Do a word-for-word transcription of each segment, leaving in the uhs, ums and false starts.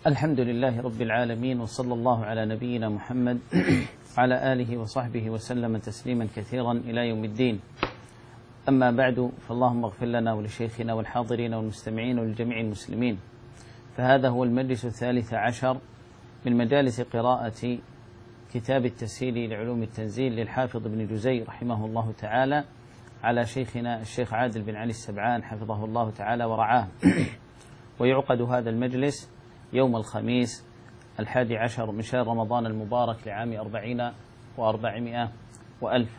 الحمد لله رب العالمين، وصلى الله على نبينا محمد وعلى آله وصحبه وسلم تسليما كثيرا إلى يوم الدين. أما بعد، فاللهم اغفر لنا ولشيخنا والحاضرين والمستمعين ولجميع المسلمين. فهذا هو المجلس الثالث عشر من مجالس قراءة كتاب التسهيل لعلوم التنزيل للحافظ ابن جزي رحمه الله تعالى على شيخنا الشيخ عادل بن علي السبعان حفظه الله تعالى ورعاه. ويعقد هذا المجلس يوم الخميس الحادي عشر من شهر رمضان المبارك لعام أربعين وأربعمائة وألف.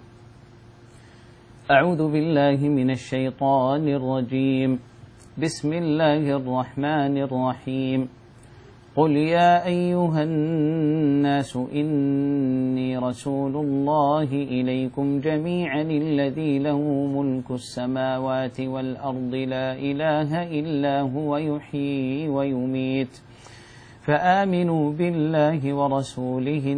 أعوذ بالله من الشيطان الرجيم. بسم الله الرحمن الرحيم. قل يا أيها الناس إني رسول الله إليكم جميعا الذي له ملك السماوات والأرض لا إله إلا هو يحيي ويميت فآمنوا بالله ورسوله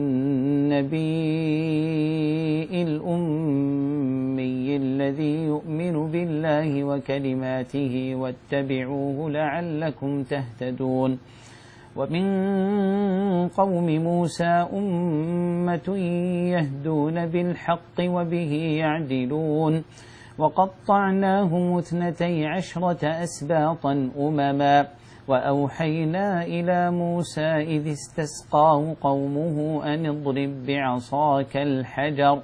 النبي الأمي الذي يؤمن بالله وكلماته واتبعوه لعلكم تهتدون. ومن قوم موسى أمة يهدون بالحق وبه يعدلون وقطعناهم اثنتي عشرة أسباطا أمما وأوحينا إلى موسى إذ استسقاه قومه أن اضرب بعصاك الحجر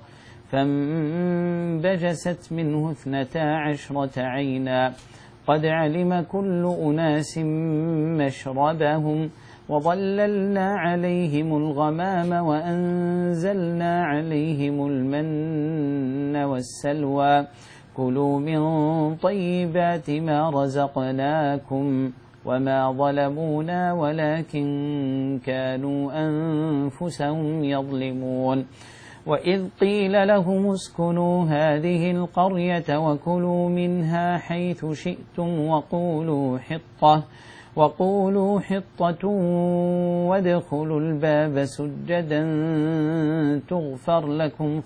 فانبجست منه اثنتا عشرة عينا قد علم كل أناس مشربهم وظللنا عليهم الغمام وأنزلنا عليهم المن والسلوى كلوا من طيبات ما رزقناكم وما ظلمونا ولكن كانوا أنفسهم يظلمون. وإذ قيل لهم اسكنوا هذه القرية وكلوا منها حيث شئتم وقولوا حطة وقولوا حطة وادخلوا الباب سجدا تغفر لكم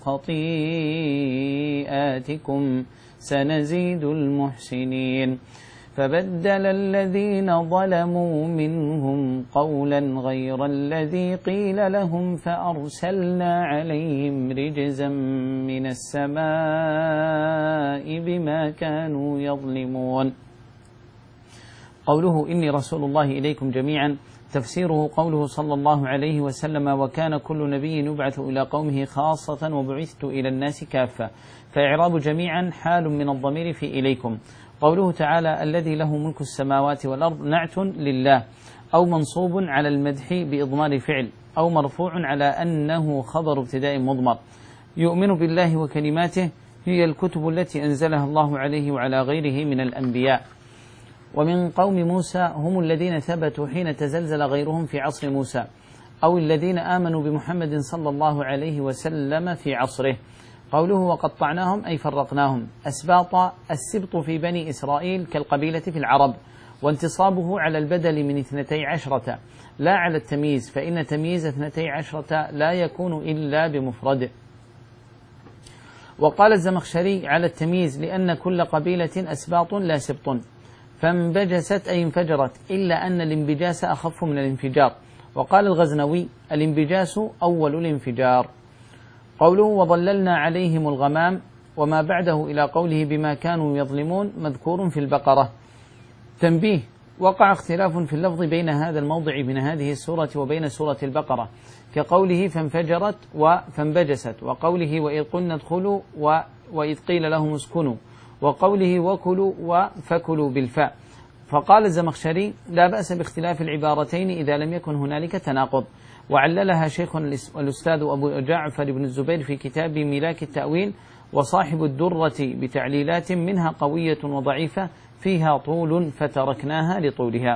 خطيئاتكم سنزيد المحسنين. فبدل الذين ظلموا منهم قولا غير الذي قيل لهم فأرسلنا عليهم رجزا من السماء بما كانوا يظلمون. قوله إني رسول الله إليكم جميعا تفسيره قوله صلى الله عليه وسلم وكان كل نبي يبعث إلى قومه خاصة وبعثت إلى الناس كافة. فإعراب جميعا حال من الضمير في إليكم. قوله تعالى الذي له ملك السماوات والأرض نعت لله أو منصوب على المدح بإضمار فعل أو مرفوع على أنه خبر ابتداء مضمر. يؤمن بالله وكلماته هي الكتب التي أنزلها الله عليه وعلى غيره من الأنبياء. ومن قوم موسى هم الذين ثبتوا حين تزلزل غيرهم في عصر موسى أو الذين آمنوا بمحمد صلى الله عليه وسلم في عصره. قوله وقطعناهم أي فرقناهم. أسباط السبط في بني إسرائيل كالقبيلة في العرب، وانتصابه على البدل من اثنتي عشرة لا على التمييز، فإن تمييز اثنتي عشرة لا يكون إلا بمفرد. وقال الزمخشري على التمييز لأن كل قبيلة أسباط لا سبط. فانبجست أي انفجرت، إلا أن الانبجاس أخف من الانفجار. وقال الغزنوي الانبجاس أول الانفجار. قوله وظللنا عليهم الغمام وما بعده إلى قوله بما كانوا يظلمون مذكور في البقرة. تنبيه: وقع اختلاف في اللفظ بين هذا الموضع من هذه السورة وبين سورة البقرة، كقوله فانفجرت وفانبجست، وقوله وإذ قلنا ادخلوا وإذ قيل لهم اسكنوا، وقوله وكلوا وفكلوا بالفاء. فقال الزمخشري لا بأس باختلاف العبارتين إذا لم يكن هنالك تناقض. وعللها شيخنا الأستاذ أبو جعفر بن الزبير في كتاب ملاك التأويل، وصاحب الدرة بتعليلات منها قوية وضعيفة فيها طول فتركناها لطولها.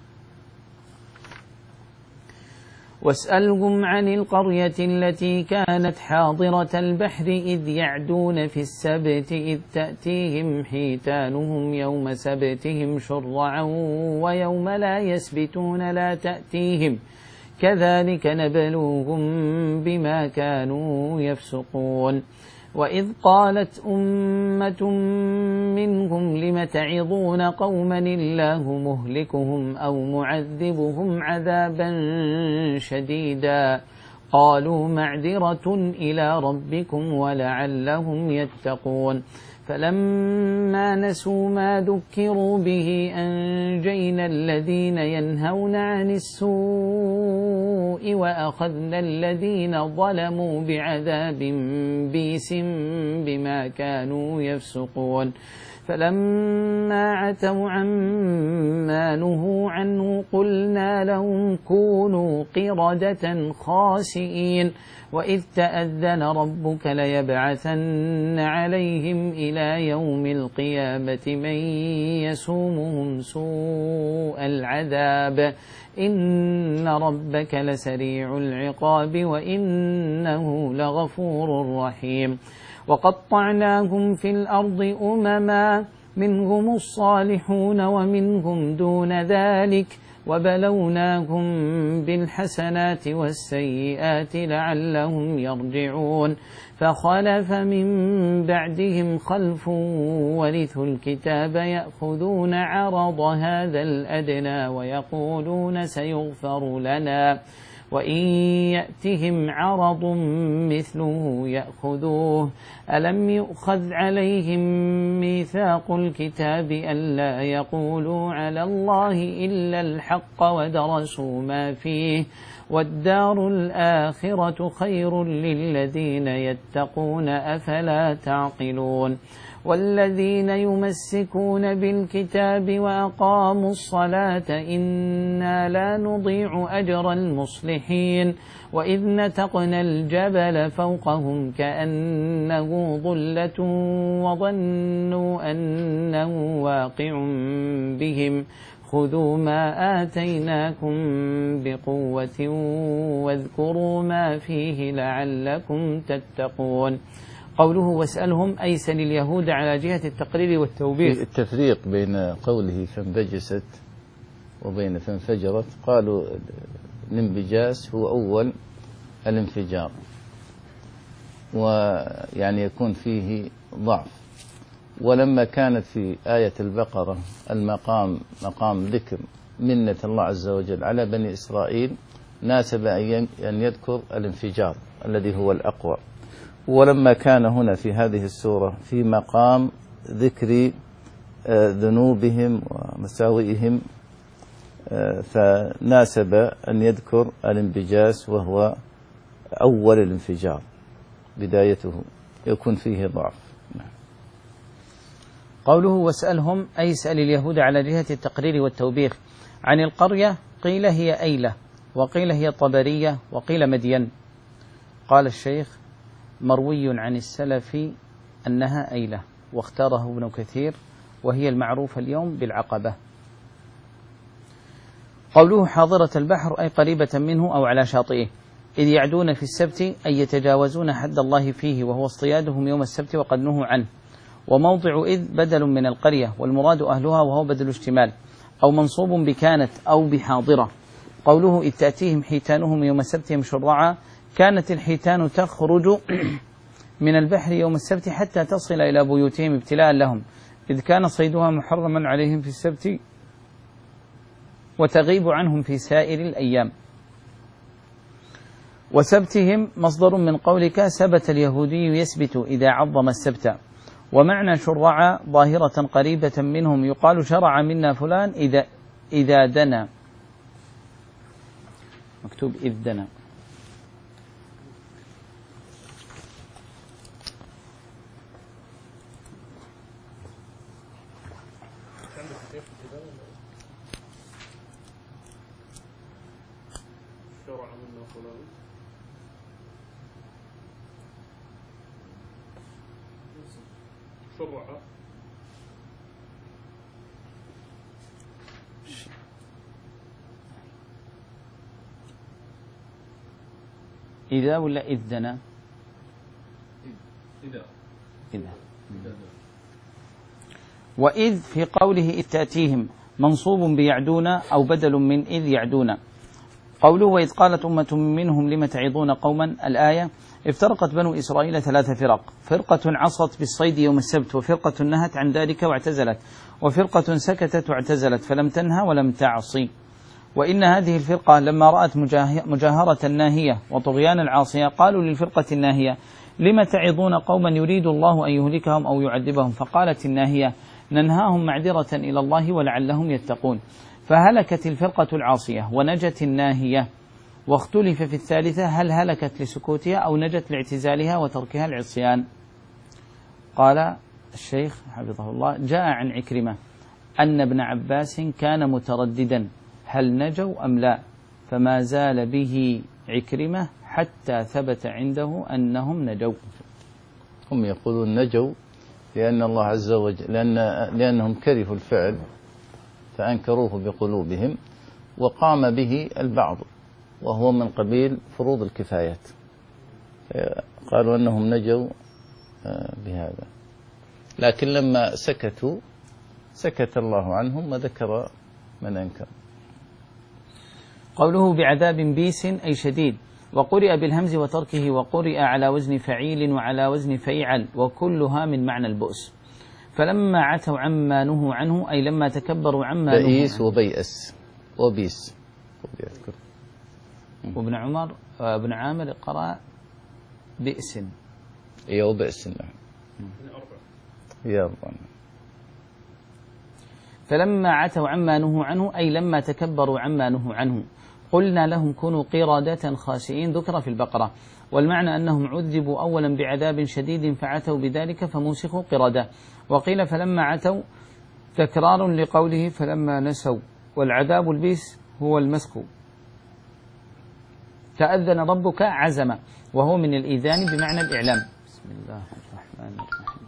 واسألهم عن القرية التي كانت حاضرة البحر إذ يعدون في السبت إذ تأتيهم حيتانهم يوم سبتهم شرعا ويوم لا يسبتون لا تأتيهم كذلك نبلوهم بما كانوا يفسقون. وإذ قالت أمة منهم لم تعظون قوما الله مهلكهم أو معذبهم عذابا شديدا قالوا معذرة إلى ربكم ولعلهم يتقون فلما نسوا ما ذكروا به أنجينا الذين ينهون عن السوء وأخذنا الذين ظلموا بعذاب بئيس بما كانوا يفسقون فلما عتوا عما نهوا عنه قلنا لهم كونوا قردة خاسئين وإذ تأذن ربك ليبعثن عليهم إلى يوم القيامة من يسومهم سوء العذاب إن ربك لسريع العقاب وإنه لغفور رحيم وقطعناهم في الأرض أمما منهم الصالحون ومنهم دون ذلك وبلوناهم بالحسنات والسيئات لعلهم يرجعون فخلف من بعدهم خلف ورثوا الكتاب يأخذون عرض هذا الأدنى ويقولون سيغفر لنا وإن يأتهم عرض مثله يأخذوه ألم يؤخذ عليهم ميثاق الكتاب ألا يقولوا على الله إلا الحق ودرسوا ما فيه والدار الآخرة خير للذين يتقون أفلا تعقلون والذين يمسكون بالكتاب وأقاموا الصلاة إنا لا نضيع أجر المصلحين وإذ نتقنا الجبل فوقهم كأنه ظلة وظنوا أنه واقع بهم خذوا ما آتيناكم بقوة واذكروا ما فيه لعلكم تتقون. قوله واسألهم أي سل اليهود على جهة التقرير والتوبيخ. التفريق بين قوله فانبجست وبين فانفجرت، قالوا الانبجاس هو أول الانفجار ويعني يكون فيه ضعف، ولما كانت في آية البقرة المقام مقام ذكر منة الله عز وجل على بني إسرائيل ناسب أن يذكر الانفجار الذي هو الأقوى، ولما كان هنا في هذه السورة في مقام ذكر ذنوبهم ومساوئهم فناسب أن يذكر الانبجاس وهو أول الانفجار بدايته يكون فيه ضعف. قوله واسألهم أي اسأل اليهود على جهة التقرير والتوبيخ. عن القرية قيل هي أيلة وقيل هي طبرية وقيل مدين. قال الشيخ مروي عن السلف أنها أيلة واختاره ابن كثير وهي المعروفة اليوم بالعقبة. قوله حاضرة البحر أي قريبة منه أو على شاطئه، إذ يعدون في السبت أي يتجاوزون حد الله فيه وهو اصطيادهم يوم السبت وقد نهوا عنه. وموضع إذ بدل من القرية والمراد أهلها وهو بدل اشتمال أو منصوب بكانت أو بحاضرة. قوله إذ تأتيهم حيتانهم يوم سبتهم شرعا، كانت الحيتان تخرج من البحر يوم السبت حتى تصل إلى بيوتهم ابتلاء لهم، إذ كان صيدها محرما عليهم في السبت وتغيب عنهم في سائر الأيام. وسبتهم مصدر من قولك سبت اليهودي يسبت إذا عظم السبت. ومعنى شرع ظاهرة قريبة منهم يقال شرع منا فلان إذا إذا دنا، مكتوب إذ دنا. إذا ولا إذ دنا؟ إذا إذا. وإذ في قوله إذ تأتيهم منصوب بيعدون أو بدل من إذ يعدون. قوله وإذ قالت أمة منهم لم تعظون قوما، الآية افترقت بنو إسرائيل ثلاث فرق: فرقة عصت بالصيد يوم السبت، وفرقة نهت عن ذلك واعتزلت، وفرقة سكتت واعتزلت فلم تنهى ولم تعصي. وإن هذه الفرقة لما رأت مجاهرة الناهية وطغيان العاصية قالوا للفرقة الناهية: لم تعظون قوما يريد الله أن يهلكهم أو يعذبهم؟ فقالت الناهية: ننهاهم معذرة إلى الله ولعلهم يتقون. فهلكت الفرقة العاصية ونجت الناهية. واختلف في الثالثة هل هلكت لسكوتها أو نجت لاعتزالها وتركها العصيان. قال الشيخ حفظه الله: جاء عن عكرمة أن ابن عباس كان مترددا هل نجوا أم لا، فما زال به عكرمة حتى ثبت عنده أنهم نجوا. هم يقولون نجوا لأن الله عز وجل لأن لأنهم كرهوا الفعل فأنكروه بقلوبهم، وقام به البعض وهو من قبيل فروض الكفايات، قالوا أنهم نجوا بهذا. لكن لما سكتوا سكت الله عنهم وذكر من أنكر. قوله بعذاب بيس أي شديد، وقرئ بالهمز وتركه، وقرئ على وزن فعيل وعلى وزن فيعل، وكلها من معنى البؤس. فلما عتوا عما نهوا عنه أي لما تكبروا عما نهوا عنه. بئيس وبيأس وبيس. وابن عمر ابن عامر قرأ بئس. ايه وبئس. نعم. يا رب. فلما عتوا عما نهوا عنه أي لما تكبروا عما نهوا عنه قلنا لهم كونوا قردة خاسئين، ذكر في البقرة، والمعنى أنهم عذبوا أولا بعذاب شديد فعتوا بذلك فموسخوا قردة. وقيل فلما عتوا تكرار لقوله فلما نسوا، والعذاب البيس هو المسك. تأذن ربك عزم، وهو من الإذان بمعنى الإعلام. بسم الله الرحمن الرحيم.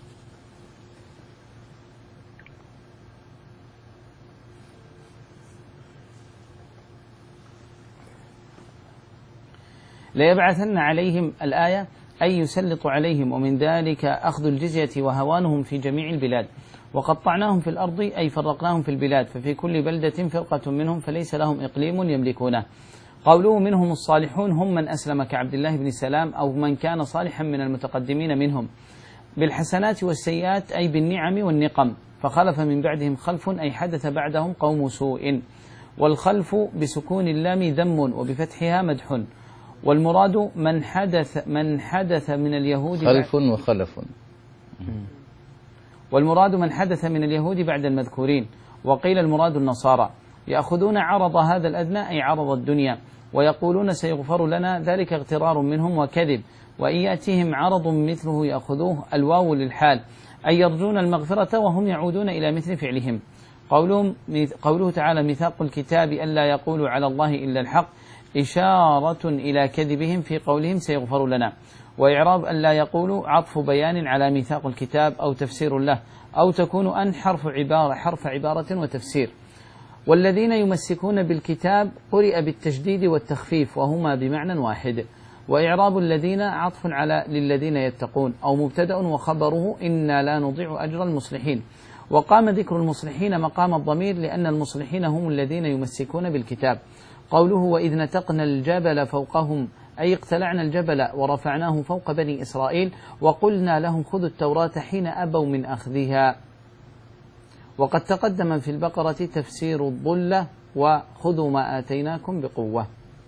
ليبعثن عليهم الآية أي يسلط عليهم، ومن ذلك أخذ الجزية وهوانهم في جميع البلاد. وقطعناهم في الأرض أي فرقناهم في البلاد، ففي كل بلدة فرقة منهم فليس لهم إقليم يملكونه. قوله منهم الصالحون هم من أسلم كعبد الله بن سلام أو من كان صالحا من المتقدمين منهم، بالحسنات والسيئات أي بالنعم والنقم. فخلف من بعدهم خلف أي حدث بعدهم قوم سوء. والخلف بسكون اللام ذم وبفتحها مدح. والمراد من حدث من حدث من اليهود خلف وخلف. والمراد من حدث من اليهود بعد المذكورين. وقيل المراد النصارى، يأخذون عرض هذا الأدنى أي عرض الدنيا، ويقولون سيغفر لنا، ذلك اغترار منهم وكذب. وإن يأتيهم عرض مثله يأخذوه، الواو للحال أي يرجون المغفرة وهم يعودون إلى مثل فعلهم. قولهم قوله تعالى ميثاق الكتاب ألا يقولوا على الله إلا الحق، إشارة إلى كذبهم في قولهم سيغفر لنا. وإعراب ألا يقولوا عطف بيان على ميثاق الكتاب أو تفسير له، أو تكون أن حرف عبارة حرف عبارة وتفسير. والذين يمسكون بالكتاب قرئ بالتشديد والتخفيف وهما بمعنى واحد. وإعراب الذين عطف على للذين يتقون أو مبتدأ وخبره إنا لا نضيع أجر المصلحين. وقام ذكر المصلحين مقام الضمير لأن المصلحين هم الذين يمسكون بالكتاب. قوله وإذ نتقنا الجبل فوقهم أي اقتلعنا الجبل ورفعناه فوق بني إسرائيل وقلنا لهم خذوا التوراة حين أبوا من أخذها. وقد تقدم في البقرة تفسير الضلة وخذوا ما آتيناكم بقوة.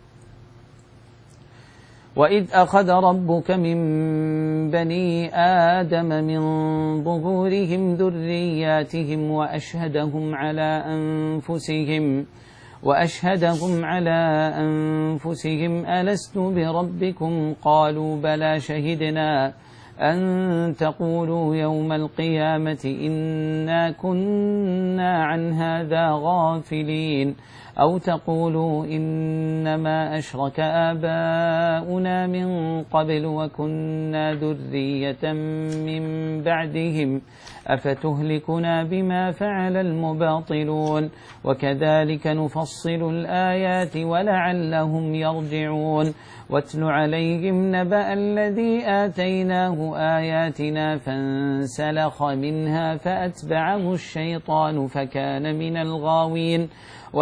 وإذ أخذ ربك من بني آدم من ظهورهم ذرياتهم وأشهدهم على أنفسهم وأشهدهم على أنفسهم ألست بربكم قالوا بلى شهدنا أن تقولوا يوم القيامة إنا كنا عن هذا غافلين أو تقولوا إنما أشرك آباؤنا من قبل وكنا ذرية من بعدهم أفتهلكنا بما فعل المباطلون وكذلك نفصل الآيات ولعلهم يرجعون. واتل عليهم نبأ الذي آتيناه آياتنا فانسلخ منها فأتبعه الشيطان فكان من الغاوين ولو شئنا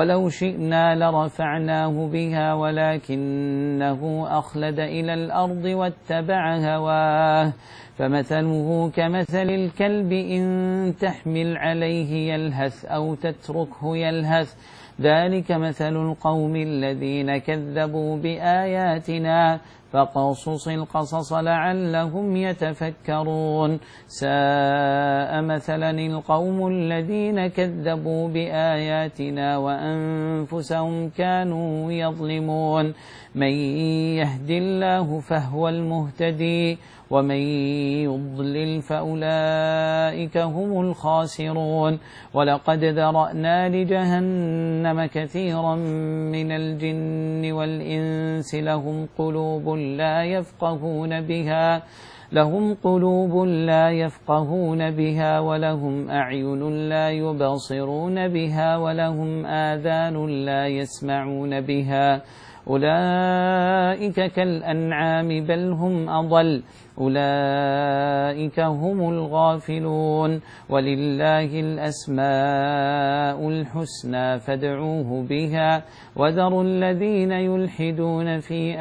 شئنا لرفعناه بها ولكنه أخلد إلى الأرض واتبع هواه فمثله كمثل الكلب إن تحمل عليه يلهث أو تتركه يلهث ذلك مثل القوم الذين كذبوا بآياتنا فقصص القصص لعلهم يتفكرون ساء مثلا القوم الذين كذبوا بآياتنا وأنفسهم كانوا يظلمون من يهد الله فهو المهتدي ومن يضلل فأولئك هم الخاسرون ولقد ذرأنا لجهنم كثيرا من الجن والإنس لهم قلوب لا يفقهون بها لهم قلوب لا يفقهون بها ولهم أعين لا يبصرون بها ولهم آذان لا يسمعون بها أولئك كالأنعام بل هم أضل أولئك هم الغافلون ولله الأسماء الحسنى فادعوه بها وذروا الذين يلحدون في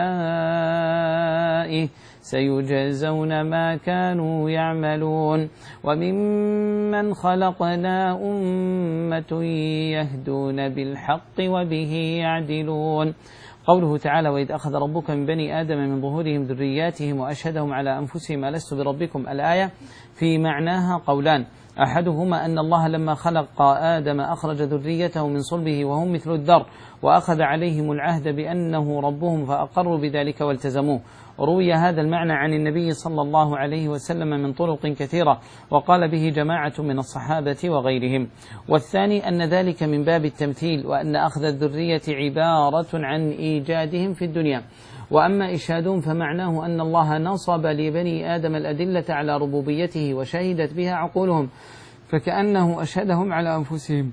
أسمائه سيجزون ما كانوا يعملون وممن خلقنا أمة يهدون بالحق وبه يعدلون. قوله تعالى وإذ أخذ ربك من بني آدم من ظهورهم ذرياتهم وأشهدهم على أنفسهم ألست بربكم الآية في معناها قولان أحدهما أن الله لما خلق آدم أخرج ذريته من صلبه وهم مثل الذر وأخذ عليهم العهد بأنه ربهم فأقروا بذلك والتزموه. روي هذا المعنى عن النبي صلى الله عليه وسلم من طرق كثيرة وقال به جماعة من الصحابة وغيرهم. والثاني أن ذلك من باب التمثيل وأن أخذ الذرية عبارة عن إيجادهم في الدنيا. وأما إشهادهم فمعناه أن الله نصب لبني آدم الأدلة على ربوبيته وشهدت بها عقولهم فكأنه أشهدهم على أنفسهم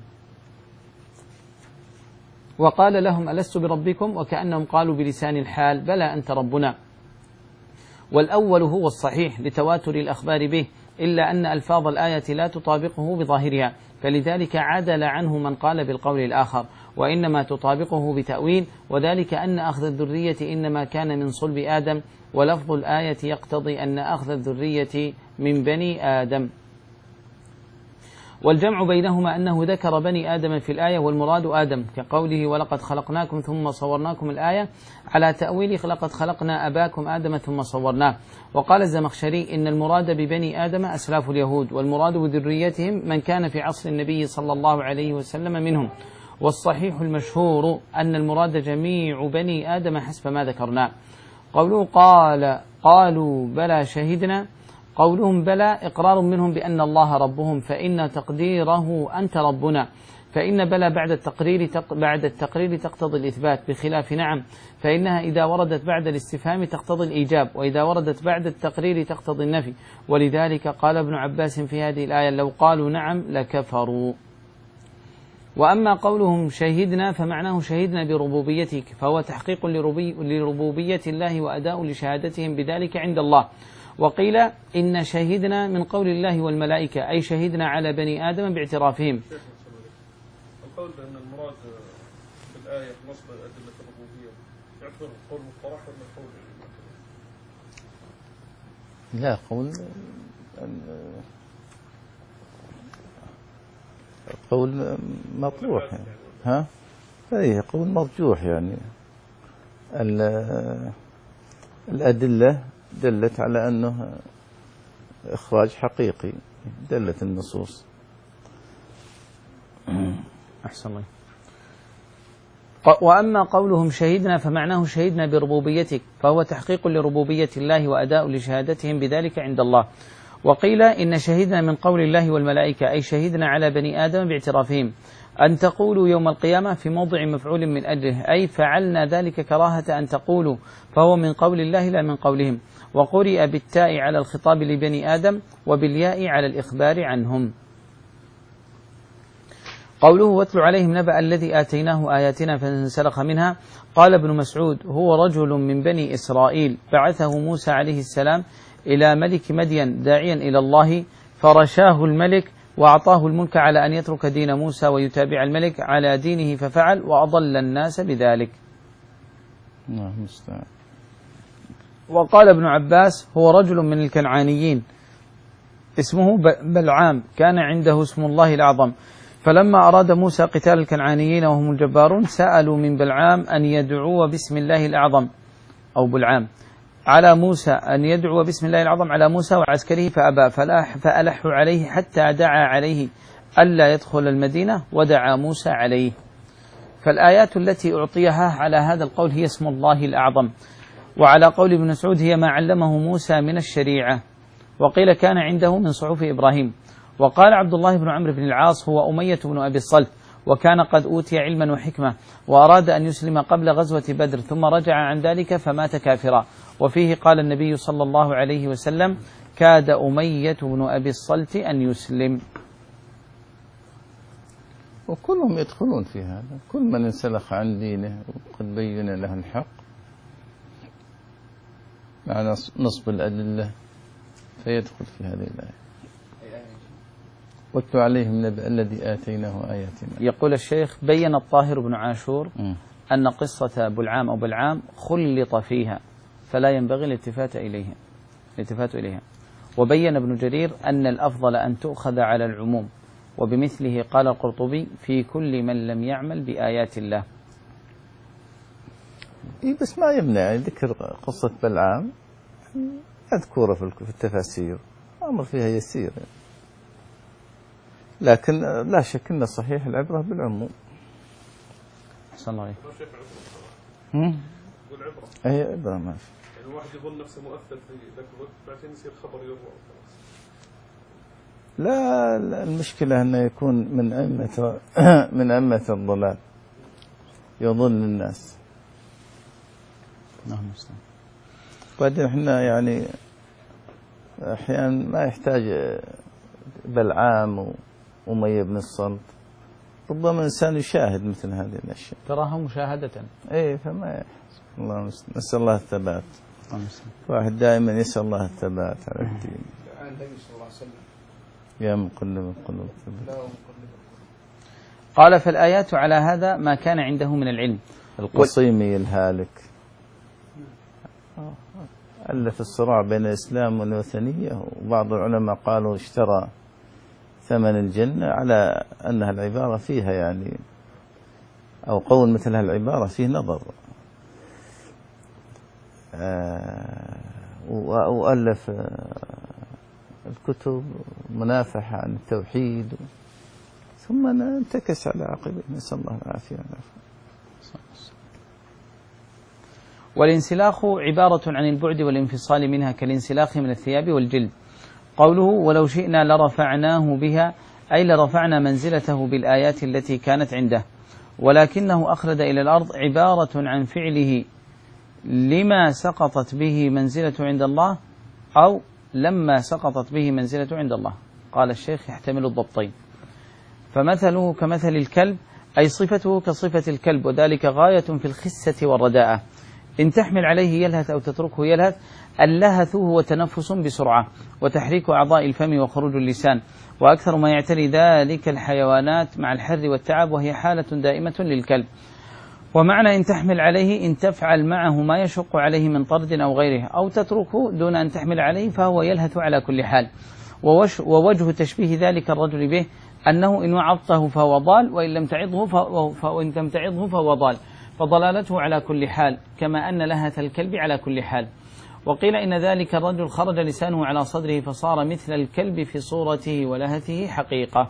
وقال لهم ألست بربكم وكأنهم قالوا بلسان الحال بلى أنت ربنا. والأول هو الصحيح لتواتر الأخبار به إلا أن ألفاظ الآية لا تطابقه بظاهرها فلذلك عدل عنه من قال بالقول الآخر وإنما تطابقه بتأويل وذلك أن أخذ الذرية إنما كان من صلب آدم ولفظ الآية يقتضي أن أخذ الذرية من بني آدم. والجمع بينهما أنه ذكر بني آدم في الآية والمراد آدم كقوله ولقد خلقناكم ثم صورناكم الآية على تأويل لقد خلقنا أباكم آدم ثم صورناه. وقال الزمخشري إن المراد ببني آدم أسلاف اليهود والمراد بذريتهم من كان في عصر النبي صلى الله عليه وسلم منهم. والصحيح المشهور أن المراد جميع بني آدم حسب ما ذكرنا. قوله قال قالوا بلى شهدنا قولهم بلى إقرار منهم بأن الله ربهم فإن تقديره أنت ربنا فإن بلى بعد التقرير بعد التقرير تقتضي الإثبات بخلاف نعم فإنها إذا وردت بعد الاستفهام تقتضي الإيجاب وإذا وردت بعد التقرير تقتضي النفي. ولذلك قال ابن عباس في هذه الآية لو قالوا نعم لكفروا. وأما قولهم شهدنا فمعناه شهدنا بربوبيتك فهو تحقيق لربوبية الله وأداء لشهادتهم بذلك عند الله. وقيل إن شهدنا من قول الله والملائكة أي شهدنا على بني آدم باعترافهم. القول بأن المراد في الآية نصب أدلة الربوبية يعتبر قول مصطلح ولا قول لا قول قول مطروح يعني. ها أي قول مرجوح يعني الأدلة دلت على أنه إخراج حقيقي دلت النصوص. أحسن الله. وأما قولهم شهدنا فمعناه شهدنا بربوبيتك فهو تحقيق لربوبية الله وأداء لشهادتهم بذلك عند الله. وقيل إن شهدنا من قول الله والملائكة أي شهدنا على بني آدم باعترافهم أن تقولوا يوم القيامة في موضع مفعول من أجله أي فعلنا ذلك كراهة أن تقولوا فهو من قول الله لا من قولهم. وقرئ بالتاء على الخطاب لبني آدم وبالياء على الإخبار عنهم. قوله واتل عليهم نبأ الذي آتيناه آياتنا فانسلخ منها قال ابن مسعود هو رجل من بني إسرائيل بعثه موسى عليه السلام إلى ملك مدين داعيا إلى الله فرشاه الملك وأعطاه الملك على أن يترك دين موسى ويتابع الملك على دينه ففعل وأضل الناس بذلك. وقال ابن عباس هو رجل من الكنعانيين اسمه بلعام كان عنده اسم الله الأعظم، فلما أراد موسى قتال الكنعانيين وهم الجبارون سألوا من بلعام أن يدعو باسم الله الأعظم أو بلعام على موسى أن يدعو باسم الله الأعظم على موسى وعسكره فأبى، فألحوا عليه حتى دعا عليه ألا يدخل المدينة ودعا موسى عليه. فالآيات التي أعطيها على هذا القول هي اسم الله الأعظم، وعلى قول ابن مسعود هي ما علمه موسى من الشريعة، وقيل كان عنده من صحف إبراهيم. وقال عبد الله بن عمرو بن العاص هو أمية بن أبي الصلت، وكان قد أوتي علما وحكمة وأراد أن يسلم قبل غزوة بدر ثم رجع عن ذلك فمات كافرا. وفيه قال النبي صلى الله عليه وسلم كاد أمية بن أبي الصلت أن يسلم. وكلهم يدخلون في هذا، كل من انسلخ عن دينه وقد بين له الحق مع نصب الأدلة فيدخل في هذه الآية. واتل عليهم نبأ الذي آتيناه آياتنا. يقول الشيخ بين الطاهر بن عاشور م. أن قصة بلعام أو بلعام خلط فيها فلا ينبغي الالتفات إليها الالتفات إليها وبين ابن جرير أن الأفضل أن تؤخذ على العموم، وبمثله قال القرطبي في كل من لم يعمل بآيات الله. إيه بس ما يمنع ذكر قصة بلعام مذكورة في التفاسير، أمر فيها يسير، لكن لا شك أن صحيح العبرة بالعموم. أحسن الله عليك. والعبرة أي عبرة ما في. يعني الواحد يظن نفسه مؤثر في ذاك الوقت بعدين يصير خبر يروى. لا, لا المشكلة أنه يكون من أئمة من أئمة الضلال يضل الناس. نعم مسلم. بعدين احنا يعني أحيانا ما يحتاج بلعام وأمية بن الصلت، ربما إنسان يشاهد مثل هذه الأشياء تراها مشاهدة. إيه فما يحتاج. الله نسأل الله الثبات. واحد دائما يسأل الله الثبات على الدين. النبي صلى الله عليه وسلم يا مقلب القلوب. قال فالآيات على هذا ما كان عنده من العلم. القصيمي الهالك ألف الصراع بين الإسلام والوثنية، وبعض العلماء قالوا اشترى ثمن الجنة على أنها العبارة فيها يعني أو قول مثل هالعبارة فيه نظر. وألف الكتب منافحة عن التوحيد ثم انتكس على عقبه، نسأل الله العافية. والانسلاخ عبارة عن البعد والانفصال منها كالانسلاخ من الثياب والجلد. قوله ولو شئنا لرفعناه بها أي لرفعنا منزلته بالآيات التي كانت عنده، ولكنه أخلد إلى الأرض عبارة عن فعله لما سقطت به منزلة عند الله أو لما سقطت به منزلة عند الله. قال الشيخ يحتمل الضبطين. فمثله كمثل الكلب أي صفته كصفة الكلب، وذلك غاية في الخسة والرداءة. إن تحمل عليه يلهث أو تتركه يلهث. اللهث هو تنفس بسرعة وتحريك أعضاء الفم وخروج اللسان، وأكثر ما يعتري ذلك الحيوانات مع الحر والتعب، وهي حالة دائمة للكلب. ومعنى إن تحمل عليه إن تفعل معه ما يشق عليه من طرد أو غيره، أو تتركه دون أن تحمل عليه فهو يلهث على كل حال. ووجه تشبيه ذلك الرجل به أنه إن وعظته فهو ضال، وإن لم تعظه فهو إن لم تعظه فهو ضال، فضلالته على كل حال كما أن لهث الكلب على كل حال. وقيل إن ذلك الرجل خرج لسانه على صدره فصار مثل الكلب في صورته ولهثه حقيقة.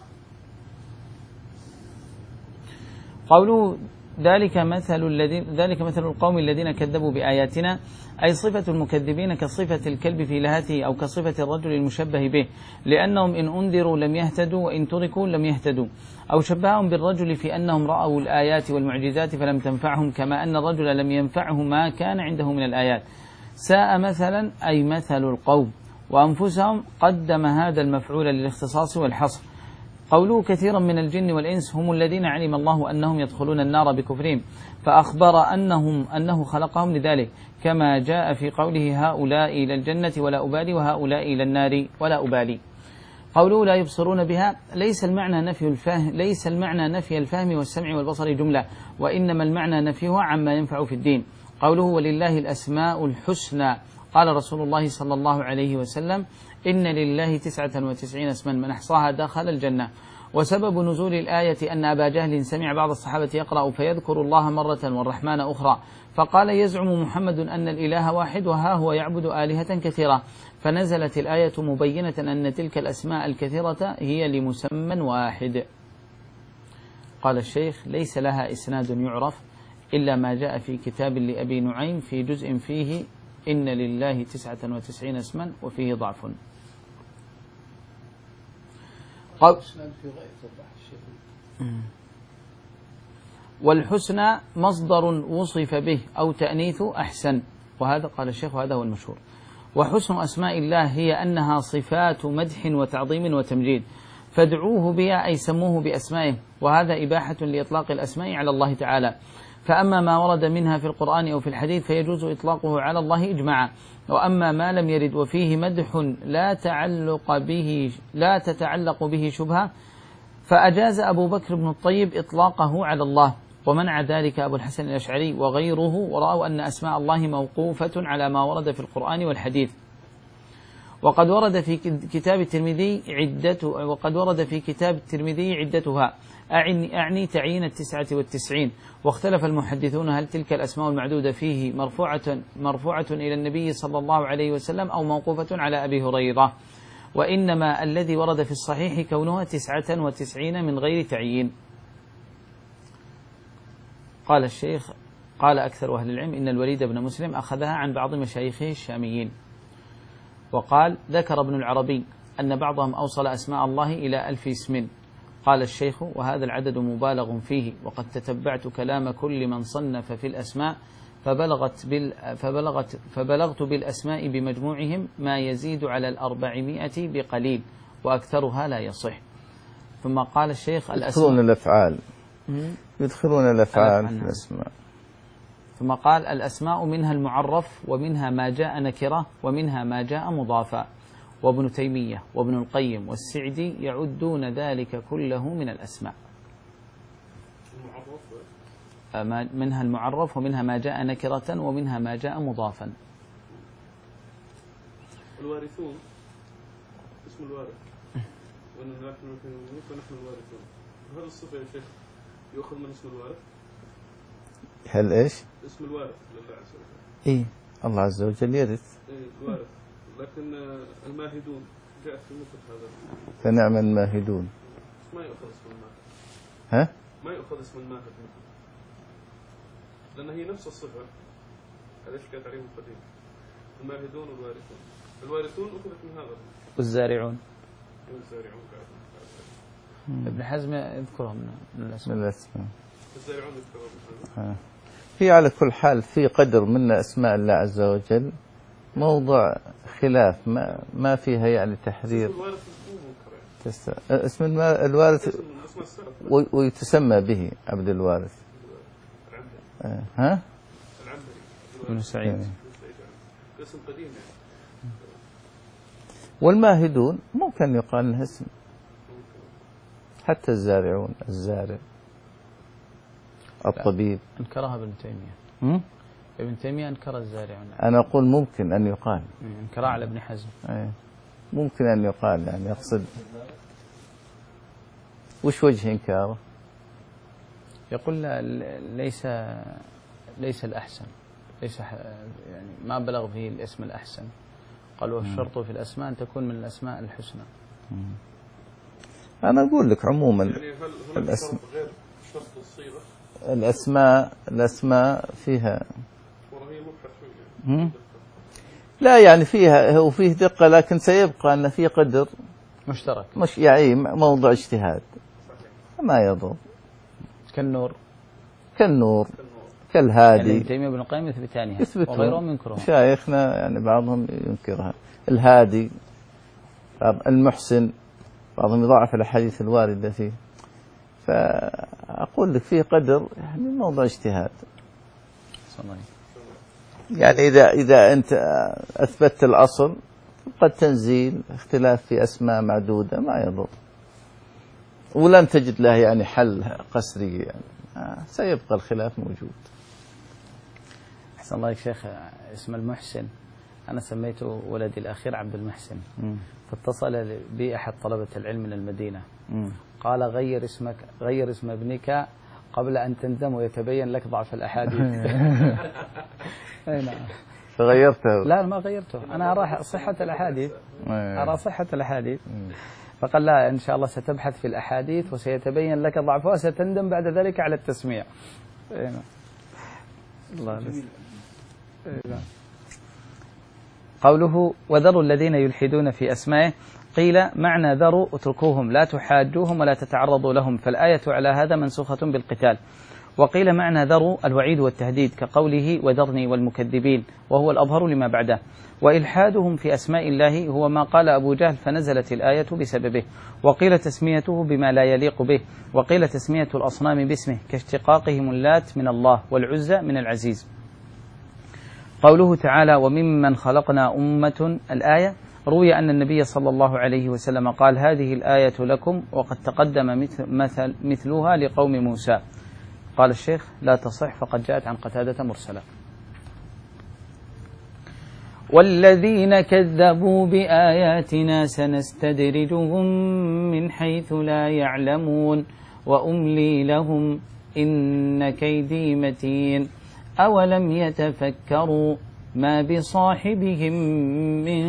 قوله ذلك مثل الذين ذلك مثل القوم الذين كذبوا بآياتنا أي صفة المكذبين كصفة الكلب في لهثه أو كصفة الرجل المشبه به، لأنهم إن أنذروا لم يهتدوا وإن تركوا لم يهتدوا. أو شبههم بالرجل في أنهم رأوا الآيات والمعجزات فلم تنفعهم، كما أن الرجل لم ينفعه ما كان عنده من الآيات. ساء مثلا أي مثل القوم، وأنفسهم قدم هذا المفعول للاختصاص والحصر. قوله كثيرا من الجن والإنس هم الذين علم الله أنهم يدخلون النار بكفرهم، فأخبر أنهم أنه خلقهم لذلك، كما جاء في قوله هؤلاء إلى الجنة ولا أبالي وهؤلاء إلى النار ولا أبالي. قوله لا يبصرون بها ليس المعنى نفي الفهم ليس المعنى نفي الفهم والسمع والبصر جملة، وإنما المعنى نفيها عما ينفع في الدين. قوله ولله الأسماء الحسنى، قال رسول الله صلى الله عليه وسلم إن لله تسعة وتسعين اسما من أحصاها دخل الجنة. وسبب نزول الآية أن أبا جهل سمع بعض الصحابة يقرأ فيذكر الله مرة والرحمن أخرى، فقال يزعم محمد أن الإله واحد وها هو يعبد آلهة كثيرة، فنزلت الآية مبينة أن تلك الأسماء الكثيرة هي لمسمى واحد. قال الشيخ ليس لها إسناد يعرف إلا ما جاء في كتاب لأبي نعيم في جزء فيه إن لله تسعة وتسعين اسما وفيه ضعف. قال والحسنى مصدر وصف به أو تأنيث أحسن، وهذا قال الشيخ وهذا هو المشهور. وحسن أسماء الله هي أنها صفات مدح وتعظيم وتمجيد، فادعوه بها أي سموه بأسمائه، وهذا إباحة لإطلاق الأسماء على الله تعالى. فأما ما ورد منها في القرآن أو في الحديث فيجوز إطلاقه على الله إجماعا، وأما ما لم يرد وفيه مدح لا تعلق به لا تتعلق به شبهة فأجاز أبو بكر بن الطيب إطلاقه على الله، ومنع ذلك أبو الحسن الأشعري وغيره، ورأوا أن أسماء الله موقوفة على ما ورد في القرآن والحديث. وقد ورد في كتاب الترمذي عدة وقد ورد في كتاب الترمذي عدتها، أعني, أعني تعيين التسعة والتسعين. واختلف المحدثون هل تلك الأسماء المعدودة فيه مرفوعة مرفوعة إلى النبي صلى الله عليه وسلم أو موقوفة على أبي هريرة، وإنما الذي ورد في الصحيح كونها تسعة وتسعين من غير تعيين. قال الشيخ قال أكثر أهل العلم إن الوليد بن مسلم أخذها عن بعض مشايخه الشاميين. وقال ذكر ابن العربي أن بعضهم أوصل أسماء الله إلى ألف اسم. قال الشيخ وهذا العدد مبالغ فيه، وقد تتبعت كلام كل من صنف في الأسماء فبلغت, بال فبلغت, فبلغت بالأسماء بمجموعهم ما يزيد على الأربعمائة بقليل، وأكثرها لا يصح. ثم قال الشيخ يدخلون الأفعال يدخلون الأفعال في الأسماء. ثم قال الأسماء منها المعرف ومنها ما جاء نكرة ومنها ما جاء مضافا. وابن تيمية وابن القيم والسعدي يعدون ذلك كله من الأسماء، منها المعرف ومنها ما جاء نكرة ومنها ما جاء مضافا. الوارثون اسم الوارث ونحن الوارثون، هذا الصفة يا شيخ يؤخذ من اسم الوارث؟ هل ايش؟ اسم الوارث لله عز وجل. ايه الله عز وجل يرث. ايه الوارث، لكن الماهدون جاءت في مثل هذا. فنعم الماهدون. ما يؤخذ اسم الماهد. ها؟ ما يؤخذ اسم الماهد لأن هي نفس الصفة. هذا ايش كانت عليهم القديم. الماهدون والوارثون. الوارثون أخذت من هذا. والزارعون. والزارعون ابن حزم يذكرهم من الأسماء. من الأسماء. الزارعون يذكرهم من هذا. في على كل حال في قدر من أسماء الله عز وجل موضع خلاف ما ما فيها يعني تحرير. اسم الوارث ويتسمى به عبد الوارث. ها؟ بن سعيد. اسم قديم. والماهدون ممكن يقال له اسم، حتى الزارعون الزارع الطبيب. انكرها ابن تيمية. ابن تيمية انكر الزارعون. أنا أقول ممكن أن يقال. انكرها على ابن حزم. أيه. ممكن أن يقال يعني يقصد. وش وجه إنكاره؟ يقول ليس ليس الأحسن، ليس يعني ما بلغ فيه الاسم الأحسن. قال والشرط في الأسماء أن تكون من الأسماء الحسنى. أنا أقول لك عموما يعني هل هناك شرط غير شرط الصيغة؟ الأسماء الأسماء فيها وهي مبحث. لا يعني فيها وفيه دقة، لكن سيبقى أن في قدر مشترك، مش يعني موضوع اجتهاد ما يضر. كالنور كالنور كالهادي. يعني تيمية بن القيم يثبتانها وغيرهم ينكرها. شايخنا يعني بعضهم ينكرها. الهادي، المحسن، بعضهم يضاعف الأحاديث الواردة فيه. فأقول لك فيه قدر يعني موضوع اجتهاد. صحيح. يعني إذا إذا أنت أثبتت الأصل قد تنزيل اختلاف في أسماء معدودة ما يضر، ولم تجد له يعني حل قسري يعني آه سيبقى الخلاف موجود. أحسن الله يا شيخ. اسم المحسن أنا سميته ولدي الأخير عبد المحسن، م. فاتصل بي أحد طلبة العلم من المدينة، م. قال غير اسمك، غير اسم ابنك قبل أن تندم ويتبين لك ضعف الأحاديث. أي نعم. فغيرته؟ لا ما غيرته، أنا أرى صحة الأحاديث، أرى صحة الأحاديث. فقال لا إن شاء الله ستبحث في الأحاديث وسيتبين لك ضعفها وستندم بعد ذلك على التسمية. أي نعم. الله نسأل. قوله وذروا الذين يلحدون في أسمائه، قيل معنى ذروا اتركوهم لا تحاجوهم ولا تتعرضوا لهم، فالآية على هذا منسوخة بالقتال. وقيل معنى ذروا الوعيد والتهديد كقوله وذرني والمكذبين، وهو الأظهر لما بعده. وإلحادهم في أسماء الله هو ما قال أبو جهل فنزلت الآية بسببه. وقيل تسميته بما لا يليق به، وقيل تسمية الأصنام باسمه كاشتقاقهم اللات من الله والعزى من العزيز. قوله تعالى وممن خلقنا أمة، الآية روي أن النبي صلى الله عليه وسلم قال هذه الآية لكم وقد تقدم مثل مثلها لقوم موسى. قال الشيخ لا تصح فقد جاءت عن قتادة مرسلة. والذين كذبوا بآياتنا سنستدرجهم من حيث لا يعلمون وأملي لهم إن كيدي متين أولم يتفكروا ما بصاحبهم من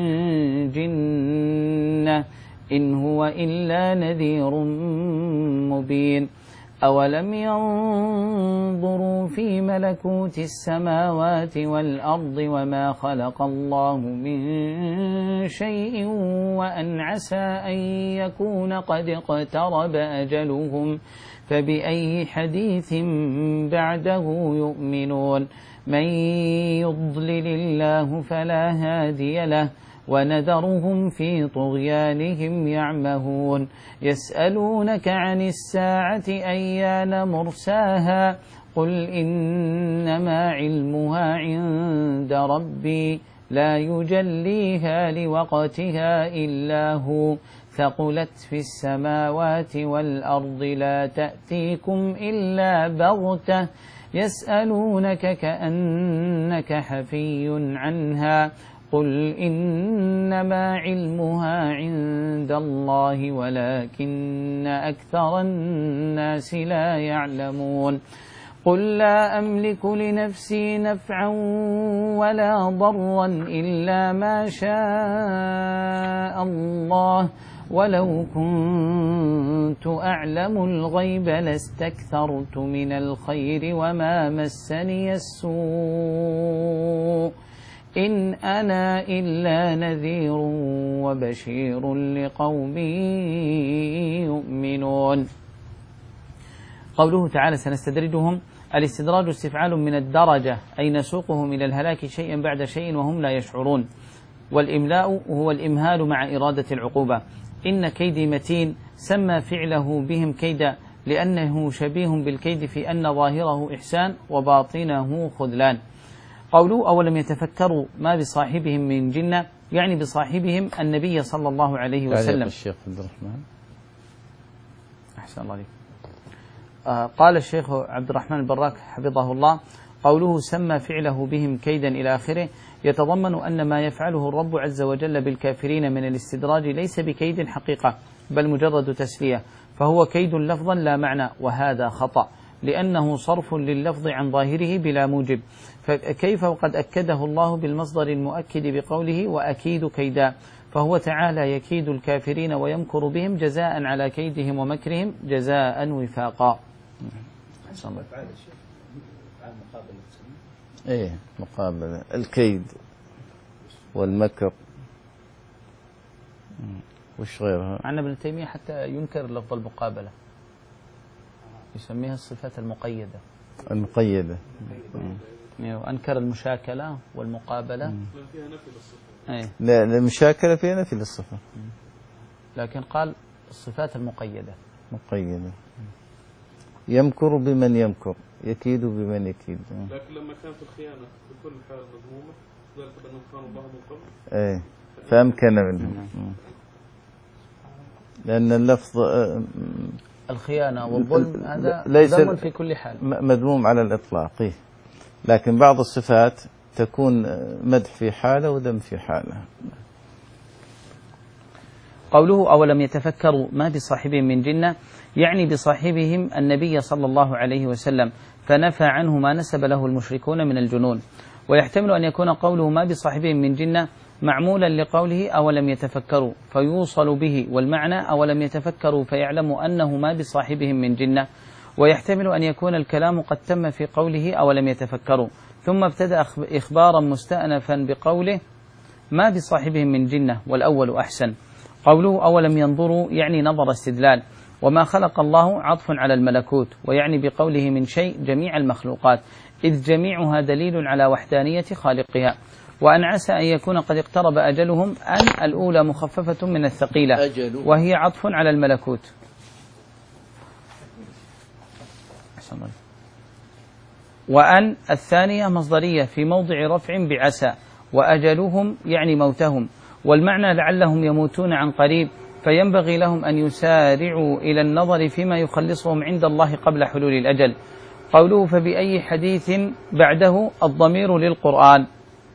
جنة إن هو إلا نذير مبين أولم ينظروا في ملكوت السماوات والأرض وما خلق الله من شيء وأن عسى أن يكون قد اقترب أجلهم فبأي حديث بعده يؤمنون من يضلل الله فلا هادي له ونذرهم في طغيانهم يعمهون يسألونك عن الساعة أيان مرساها قل إنما علمها عند ربي لا يجليها لوقتها إلا هو ثقلت في السماوات والأرض لا تأتيكم إلا بغتة يسألونك كأنك حفي عنها قل إنما علمها عند الله ولكن أكثر الناس لا يعلمون قل لا أملك لنفسي نفعا ولا ضرا إلا ما شاء الله ولو كنت أعلم الغيب لاستكثرت من الخير وما مسني السوء إن أنا إلا نذير وبشير لقوم يؤمنون. قوله تعالى سنستدرجهم، الاستدراج استفعال من الدرجة أي نسوقهم إلى الهلاك شيئا بعد شيء وهم لا يشعرون. والإملاء هو الإمهال مع إرادة العقوبة. إن كيدي متين سمى فعله بهم كيدا لأنه شبيه بالكيد في أن ظاهره إحسان وباطنه خذلان. قولوا أولم يتفكروا ما بصاحبهم من جنة يعني بصاحبهم النبي صلى الله عليه وسلم. الشيخ عبد الرحمن أحسن الله عليك. آه قال الشيخ عبد الرحمن البراك حفظه الله قوله سمى فعله بهم كيدا إلى آخره يتضمن أن ما يفعله الرب عز وجل بالكافرين من الاستدراج ليس بكيد حقيقة بل مجرد تسلية، فهو كيد لفظا لا معنى، وهذا خطأ لأنه صرف لللفظ عن ظاهره بلا موجب، فكيف وقد أكده الله بالمصدر المؤكد بقوله وأكيد كيدا، فهو تعالى يكيد الكافرين ويمكر بهم جزاء على كيدهم ومكرهم جزاء وفاقا. ايه مقابلة الكيد والمكر وش غيرها؟ عن ابن تيمية حتى ينكر لفظ المقابلة يسميها الصفات المقيدة المقيدة وأنكر المشاكلة والمقابلة فيها نفي للصفة. ايه لا المشاكلة فيها نفي للصفة لكن قال الصفات المقيدة مقيدة يمكر بمن يمكر يكيد بمن يكيد. لكن لما كانت الخيانة في كل حال مذمومة ذلك بأنهم خانوا الله من قبل. ايه فأمكن منه، لأن اللفظ الخيانة والظلم هذا ليس ذم في كل حال، مذموم على الإطلاق، لكن بعض الصفات تكون مدح في حالة وذم في حالة. قوله أولم يتفكروا ما بصاحبهم من جنة، يعني بصاحبهم النبي صلى الله عليه وسلم، فنفى عنه ما نسب له المشركون من الجنون. ويحتمل أن يكون قوله ما بصاحبهم من جنة معمولا لقوله أولم يتفكروا فيوصل به، والمعنى أولم يتفكروا فيعلموا أنه ما بصاحبهم من جنة. ويحتمل أن يكون الكلام قد تم في قوله أولم يتفكروا، ثم ابتدأ إخبارا مستأنفا بقوله ما بصاحبهم من جنة، والأول أحسن. قوله أولم ينظروا يعني نظر استدلال، وما خلق الله عطف على الملكوت، ويعني بقوله من شيء جميع المخلوقات، إذ جميعها دليل على وحدانية خالقها. وأن عسى أن يكون قد اقترب أجلهم، أن الأولى مخففة من الثقيلة وهي عطف على الملكوت. وأن الثانية مصدرية في موضع رفع بعسى، وأجلهم يعني موتهم، والمعنى لعلهم يموتون عن قريب، فينبغي لهم أن يسارعوا إلى النظر فيما يخلصهم عند الله قبل حلول الأجل. قوله فبأي حديث بعده الضمير للقرآن.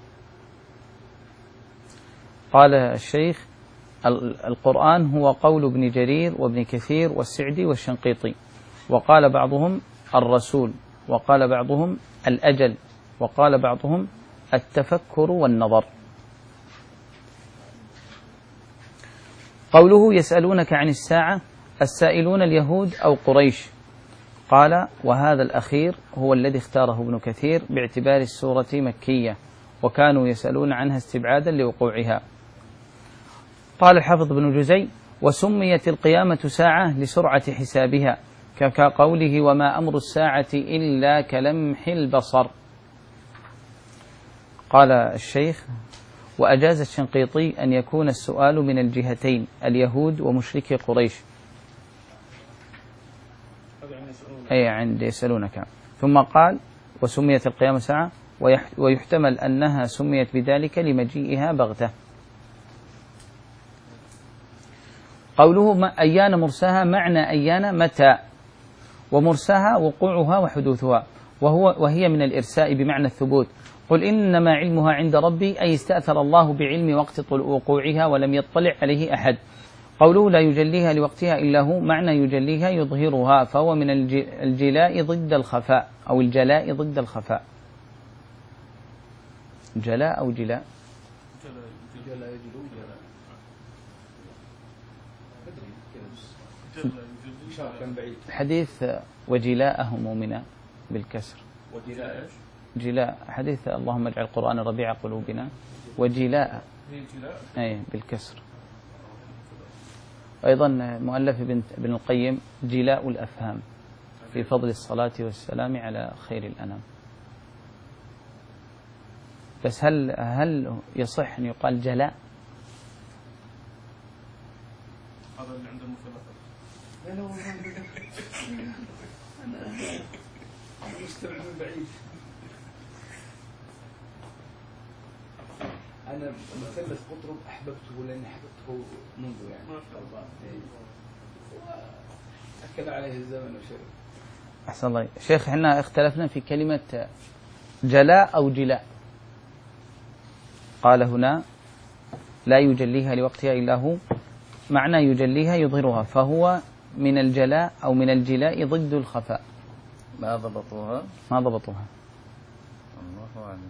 قال الشيخ القرآن هو قول ابن جرير وابن كثير والسعدي والشنقيطي، وقال بعضهم الرسول، وقال بعضهم الأجل، وقال بعضهم التفكر والنظر. قوله يسألونك عن الساعة، السائلون اليهود أو قريش. قال وهذا الأخير هو الذي اختاره ابن كثير باعتبار السورة مكية، وكانوا يسألون عنها استبعادا لوقوعها. قال الحافظ بن جزي وسميت القيامة ساعة لسرعة حسابها، كقوله وما أمر الساعة إلا كلمح البصر. قال الشيخ وأجاز الشنقيطي أن يكون السؤال من الجهتين، اليهود ومشركي قريش، أي عند يسألونك. ثم قال وسميت القيامة ساعة، ويحتمل أنها سميت بذلك لمجيئها بغتة. قوله ما أيان مرساها، معنى أيان متى، ومرساها وقوعها وحدوثها، وهو وهي من الإرساء بمعنى الثبوت. قل إنما علمها عند ربي، أي استأثر الله بعلم وقت وقوعها ولم يطلع عليه أحد. قوله لا يجليها لوقتها إلا هو، معنى يجليها يظهرها، فهو من الجلاء ضد الخفاء، أو الجلاء ضد الخفاء. جلاء أو جلاء؟ حديث وجلاء همومنا بالكسر. وجلاء ايش؟ جلاء حديث اللهم اجعل القرآن ربيع قلوبنا، وجلاء اي بالكسر. أيضا مؤلف ابن القيم جلاء الأفهام في فضل الصلاة والسلام على خير الأنام. بس هل هل يصح أن يقال جلاء؟ هذا اللي عنده المثلثات. أنا مستمع من بعيد. أنا مثلث قطرب أحببته لأني أحببته منذ يعني أكد عليه الزمن وشرب. أحسن الله. شيخ احنا اختلفنا في كلمة جلاء أو جلاء. قال هنا لا يجليها لوقتها إلا هو، معنى يجليها يظهرها، فهو من الجلاء أو من الجلاء ضد الخفاء. ما ضبطوها؟ ما ضبطوها. الله أعلم.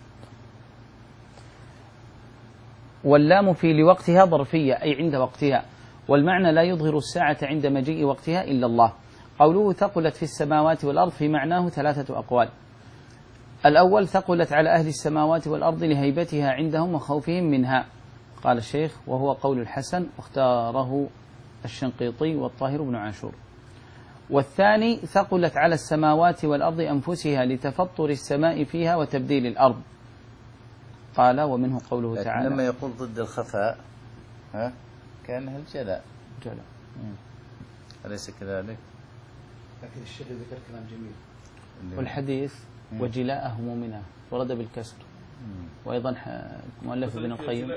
واللام في لوقتها ظرفية، أي عند وقتها، والمعنى لا يظهر الساعة عند مجيء وقتها إلا الله. قوله ثقلت في السماوات والأرض، في معناه ثلاثة أقوال. الأول ثقلت على أهل السماوات والأرض لهيبتها عندهم وخوفهم منها، قال الشيخ وهو قول الحسن، واختاره الشنقيطي والطاهر بن عاشور. والثاني ثقلت على السماوات والأرض أنفسها لتفطر السماء فيها وتبديل الأرض، قال ومنه قوله تعالى لما يقول ضد الخفاء ها كأنها الجلاء. جلاء. أليس كذلك؟ لكن الشيخ ذكر كلام جميل. والحديث وجلاء همومنا ورد بالكسر، وأيضا مؤلف ابن القيم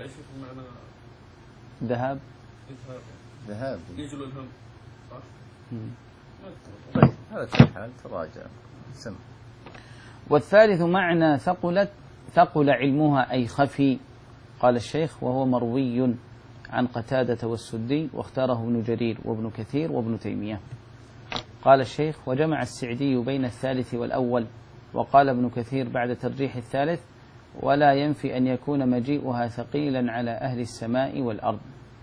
ذهاب ذهاب يجلو الهم صح؟ طيب هذا في حال تراجع سم. والثالث معنى ثقلت ثقل علمها أي خفي. قال الشيخ وهو مروي عن قتادة والسدي واختاره ابن جرير وابن كثير وابن تيمية. قال الشيخ وجمع السعدي بين الثالث والأول، وقال ابن كثير بعد ترجيح الثالث ولا ينفي أن يكون مجيئها ثقيلا على أهل السماء والأرض.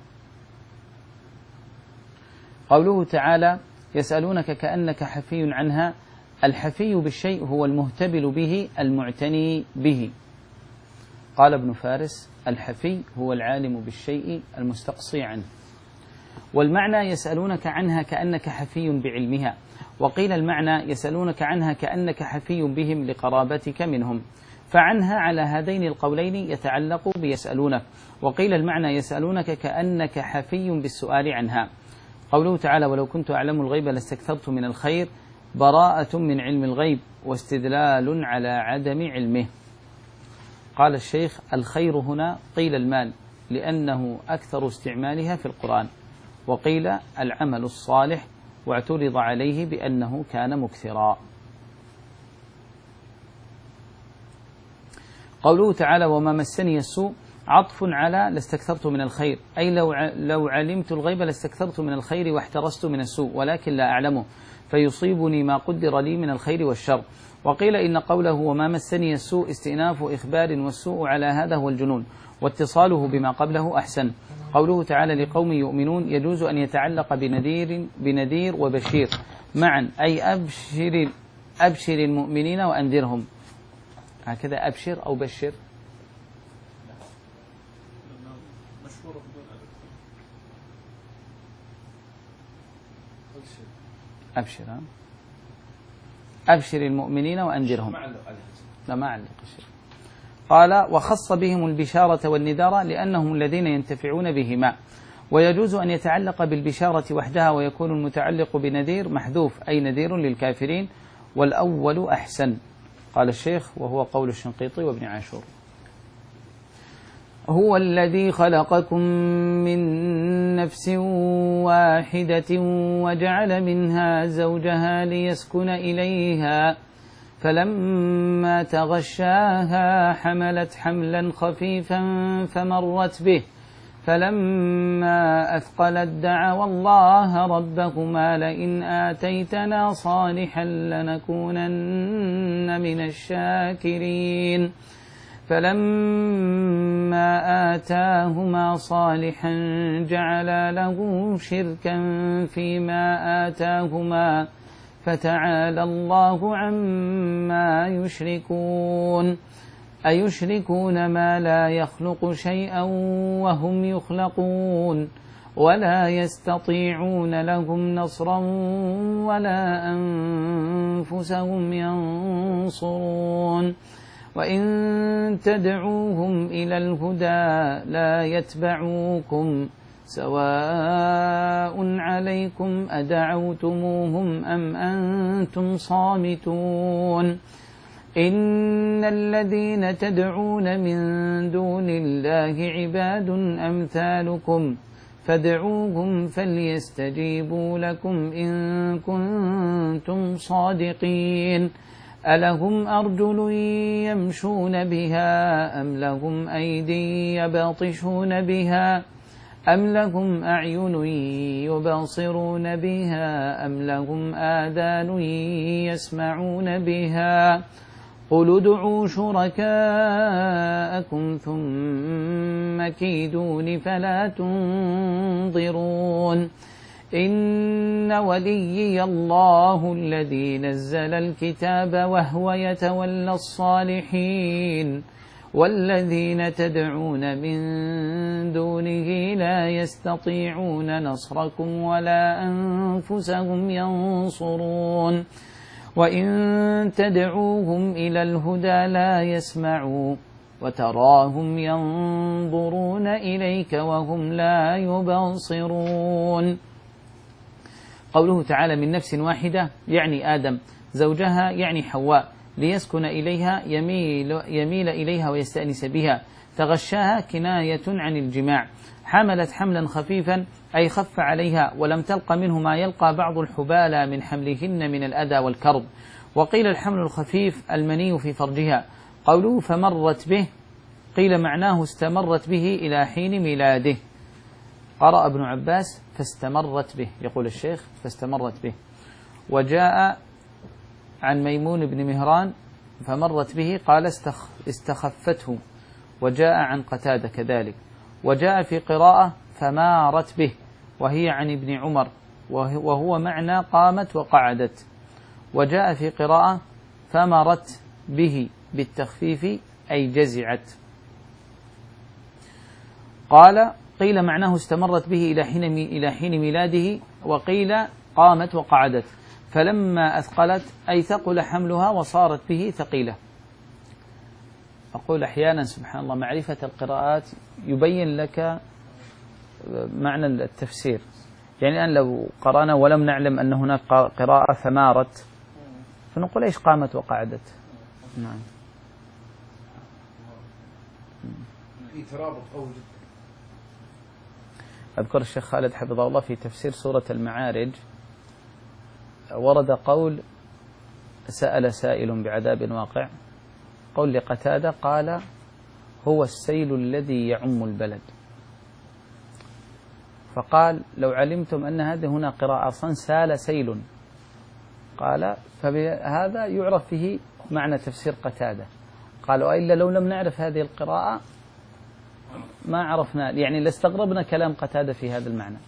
قوله تعالى يسألونك كأنك حفي عنها، الحفي بالشيء هو المهتبل به المعتني به. قال ابن فارس الحفي هو العالم بالشيء المستقصي عنه. والمعنى يسألونك عنها كأنك حفي بعلمها، وقيل المعنى يسألونك عنها كأنك حفي بهم لقرابتك منهم، فعنها على هذين القولين يتعلق بيسألونك. وقيل المعنى يسألونك كأنك حفي بالسؤال عنها. قوله تعالى ولو كنت أعلم الغيب لاستكثرت من الخير، براءة من علم الغيب واستدلال على عدم علمه. قال الشيخ الخير هنا قيل المال لأنه أكثر استعمالها في القرآن، وقيل العمل الصالح واعترض عليه بأنه كان مكثرا. قوله تعالى وما مسني السوء عطف على لاستكثرت من الخير، أي لو لو علمت الغيب لاستكثرت من الخير واحترست من السوء، ولكن لا أعلمه فيصيبني ما قدر لي من الخير والشر. وقيل إن قوله وما مسني السوء استئناف إخبار، والسوء على هذا هو الجنون، واتصاله بما قبله أحسن. قوله تعالى لقوم يؤمنون يجوز أن يتعلق بنذير بنذير وبشير معا، أي أبشر أبشر المؤمنين وأنذرهم، هكذا أبشر أو بشر. أبشر أبشر المؤمنين وأنذرهم. لا ما علق الشيء. قال وخص بهم البشارة والنذارة لأنهم الذين ينتفعون بهما، ويجوز أن يتعلق بالبشارة وحدها ويكون المتعلق بنذير محذوف، أي نذير للكافرين، والأول أحسن. قال الشيخ وهو قول الشنقيطي وابن عاشور هو الذي خلقكم من نفس واحدة وجعل منها زوجها ليسكن إليها، فلما تغشاها حملت حملا خفيفا فمرت به، فلما أثقلت دعوا الله ربهما لئن آتيتنا صالحا لنكونن من الشاكرين، فلما آتاهما صالحا جعلا له شركا فيما آتاهما، فتعالى الله عما يشركون. أيشركون ما لا يخلق شيئا وهم يخلقون، ولا يستطيعون لهم نصرا ولا أنفسهم ينصرون، وإن تدعوهم إلى الهدى لا يتبعوكم، سواء عليكم أدعوتموهم أم أنتم صامتون. إن الذين تدعون من دون الله عباد أمثالكم فادعوهم فليستجيبوا لكم إن كنتم صادقين. ألهم أرجل يمشون بها أم لهم أيدي يبطشون بها أم لهم أعين يبصرون بها أم لهم آذان يسمعون بها، قل ادعوا شركاءكم ثم كيدون فلا تنظرون. إن وليي الله الذي نزل الكتاب وهو يتولى الصالحين، والذين تدعون من دونه لا يستطيعون نصركم ولا أنفسهم ينصرون، وإن تدعوهم إلى الهدى لا يسمعوا، وتراهم ينظرون إليك وهم لا يبصرون. قوله تعالى من نفس واحدة يعني آدم، زوجها يعني حواء، ليسكن إليها يميل, يميل إليها ويستأنس بها. تغشاها كناية عن الجماع. حملت حملا خفيفا أي خف عليها ولم تلق منه ما يلقى بعض الحبالى من حملهن من الأذى والكرب. وقيل الحمل الخفيف المني في فرجها. قوله فمرت به قيل معناه استمرت به إلى حين ميلاده. قرأ ابن عباس فاستمرت به، يقول الشيخ فاستمرت به. وجاء عن ميمون بن مهران فمرت به قال استخفته. وجاء عن قتادة كذلك. وجاء في قراءة فمارت به وهي عن ابن عمر وهو معنى قامت وقعدت. وجاء في قراءة فمرت به بالتخفيف أي جزعت. قال قيل معناه استمرت به إلى حين إلى حين ميلاده. وقيل قامت وقعدت. فلما أثقلت أي ثقل حملها وصارت به ثقيلة. أقول أحيانا سبحان الله معرفة القراءات يبين لك معنى التفسير. يعني الآن لو قرأنا ولم نعلم أن هناك قراءة فمارت فنقول إيش قامت وقعدت. نعم. في ترابط قوي. أذكر الشيخ خالد حفظه الله في تفسير سورة المعارج ورد قول سأل سائل بعذاب واقع. قول لقتادة قال هو السيل الذي يعم البلد. فقال لو علمتم أن هذه هنا قراءة أصلا سال سيل، قال فبهذا يعرف فيه معنى تفسير قتادة. قالوا إلا لو لم نعرف هذه القراءة ما عرفنا، يعني لاستغربنا كلام قتادة في هذا المعنى.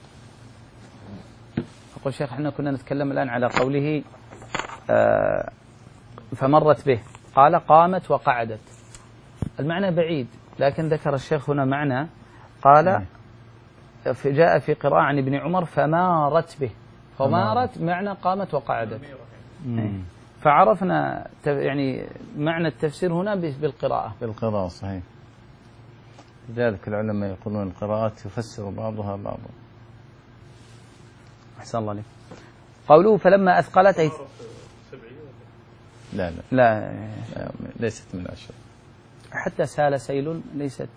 أقول شيخ احنا كنا نتكلم الآن على قوله آه فمرت به قال قامت وقعدت. المعنى بعيد، لكن ذكر الشيخ هنا معنى قال جاء في قراءة عن ابن عمر فمارت به. فمارت معنى قامت وقعدت. فعرفنا يعني معنى التفسير هنا بالقراءة. بالقراءة صحيح. لذلك العلماء يقولون القراءات يفسر بعضها بعضا. أحسن الله عليك. قوله فلما أثقلت أي لا لا لا, لا ليست من العشر. حتى سال سيل ليست.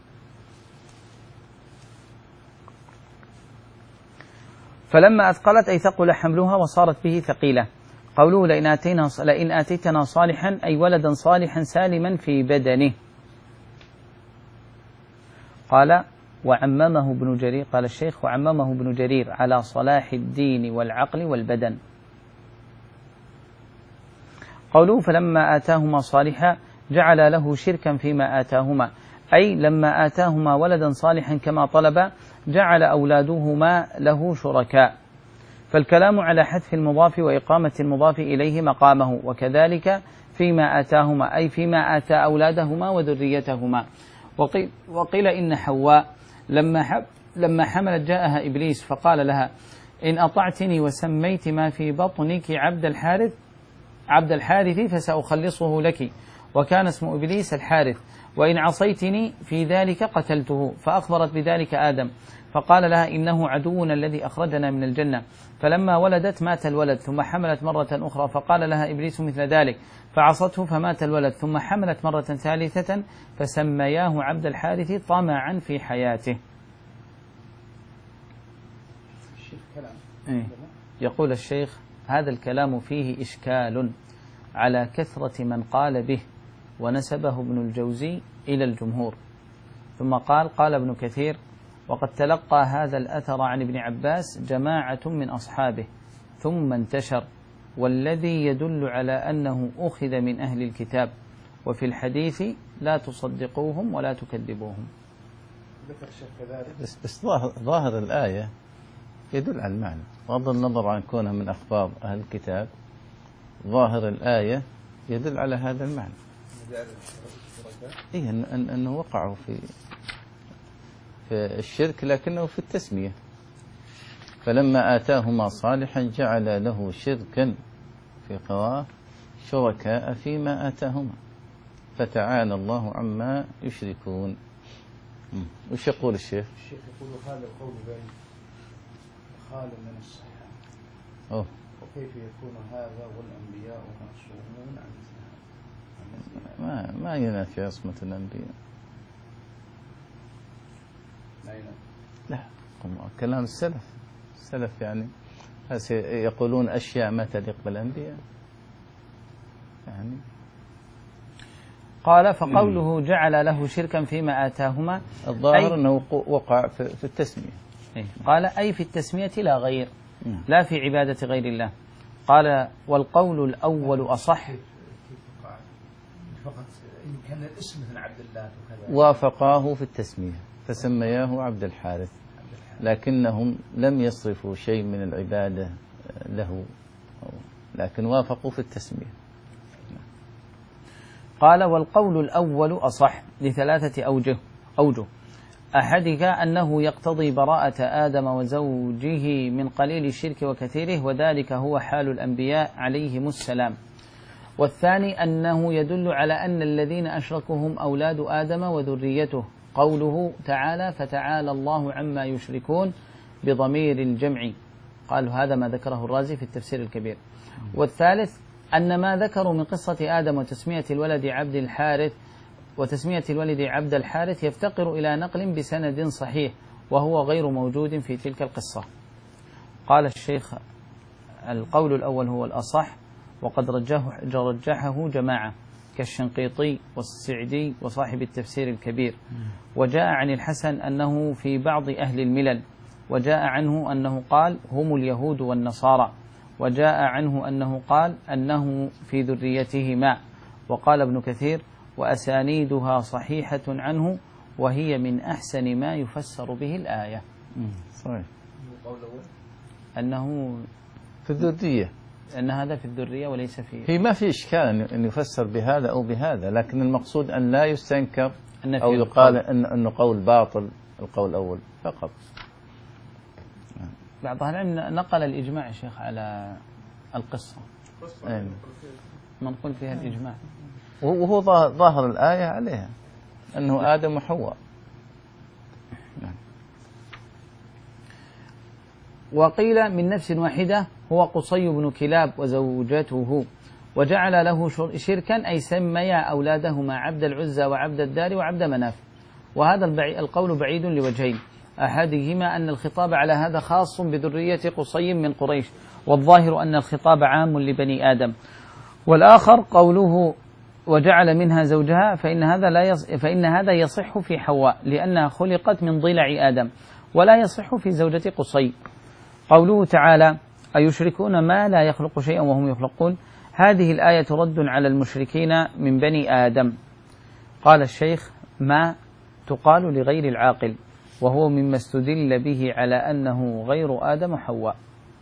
فلما أثقلت أي ثقل حملها وصارت به ثقيلة. قوله لئن آتينا لئن آتيتنا صالحا أي ولدا صالحا سالما في بدنه. قال وعممه ابن جرير، قال الشيخ وعممه ابن جرير على صلاح الدين والعقل والبدن. قوله فلما آتاهما صالحا جعل له شركا فيما آتاهما، أي لما آتاهما ولدا صالحا كما طلب جعل أولادهما له شركاء. فالكلام على حذف المضاف وإقامة المضاف إليه مقامه، وكذلك فيما آتاهما أي فيما آتى أولادهما وذريتهما. وقيل, وقيل إن حواء لما, حب لما حملت جاءها إبليس فقال لها إن أطعتني وسميت ما في بطنك عبد الحارث عبد الحارث فسأخلصه لك، وكان اسم إبليس الحارث، وإن عصيتني في ذلك قتلته. فأخبرت بذلك آدم فقال لها إنه عدونا الذي أخرجنا من الجنة. فلما ولدت مات الولد، ثم حملت مرة أخرى فقال لها إبليس مثل ذلك فعصته فمات الولد، ثم حملت مرة ثالثة فسمياه عبد الحارث طمعا في حياته. إيه؟ يقول الشيخ هذا الكلام فيه إشكال على كثرة من قال به، ونسبه ابن الجوزي إلى الجمهور. ثم قال قال ابن كثير وقد تلقى هذا الأثر عن ابن عباس جماعة من أصحابه ثم انتشر، والذي يدل على أنه أخذ من أهل الكتاب، وفي الحديث لا تصدقوهم ولا تكذبوهم. بس, بس ظاهر الآية يدل على المعنى، بغض النظر عن كونها من أخبار أهل الكتاب. ظاهر الآية يدل على هذا المعنى، إيه أن أنه وقعوا في في الشرك لكنه في التسمية. فلما آتاهما صالحا جعل له شركا في قراءة شركاء فيما آتاهما فتعالى الله عما يشركون. وش يقول الشيخ؟ الشيخ يقول هذا القول بعيد خال من الصحة. أوه. وكيف يكون هذا والأنبياء معصومون عن مثل هذا؟ ما ينافي عصمة الأنبياء. لا، كلام السلف. السلف يعني يقولون أشياء ما تليق بالأنبياء يعني. قال فقوله جعل له شركا فيما آتاهما الظاهر أنه وقع في التسمية. قال أي في التسمية لا غير، لا في عبادة غير الله. قال والقول الأول أصح. فقط إن كان الاسم مثل عبد الله وكذا وافقاه في التسمية فسمياه عبد الحارث، لكنهم لم يصرفوا شيء من العبادة له، لكن وافقوا في التسمية. قال والقول الأول أصح لثلاثة أوجه أوجه أحدها أنه يقتضي براءة آدم وزوجه من قليل الشرك وكثيره، وذلك هو حال الأنبياء عليهم السلام. والثاني أنه يدل على أن الذين أشركوا هم أولاد آدم وذريته، قوله تعالى فتعالى الله عما يشركون بضمير الجمع. قالوا هذا ما ذكره الرازي في التفسير الكبير. والثالث أن ما ذكروا من قصة آدم وتسمية الولد عبد الحارث وتسمية الولد عبد الحارث يفتقر إلى نقل بسند صحيح، وهو غير موجود في تلك القصة. قال الشيخ القول الأول هو الأصح، وقد رجحه, رجحه جماعة كالشنقيطي والسعدي وصاحب التفسير الكبير. وجاء عن الحسن أنه في بعض أهل الملل، وجاء عنه أنه قال هم اليهود والنصارى، وجاء عنه أنه قال أنه في ذريتهما. وقال ابن كثير وأسانيدها صحيحة عنه وهي من أحسن ما يفسر به الآية. صحيح. أنه في الذرية، أن هذا في الذرية وليس في هي ما في إشكال أن يفسر بهذا أو بهذا، لكن المقصود أن لا يستنكر أو يقال أن أنه قول باطل القول الأول فقط. بعض أهل العلم نقل الإجماع يا شيخ على القصة، منقول فيها الإجماع، وهو ظاهر الآية عليها أنه آدم وحواء. وقيل من نفس واحدة هو قصي بن كلاب وزوجته، وجعل له شركا أي سميا أولادهما عبد العزى وعبد الدار وعبد مناف. وهذا القول بعيد لوجهين، أحدهما أن الخطاب على هذا خاص بذرية قصي من قريش، والظاهر أن الخطاب عام لبني آدم. والآخر قوله وجعل منها زوجها، فإن هذا لا يص... فإن هذا يصح في حواء لأنها خلقت من ضلع آدم، ولا يصح في زوجة قصي. قوله تعالى أيشركون ما لا يخلق شيئا وهم يخلقون، هذه الآية رد على المشركين من بني آدم. قال الشيخ ما تقال لغير العاقل، وهو مما استدل به على أنه غير آدم وحواء.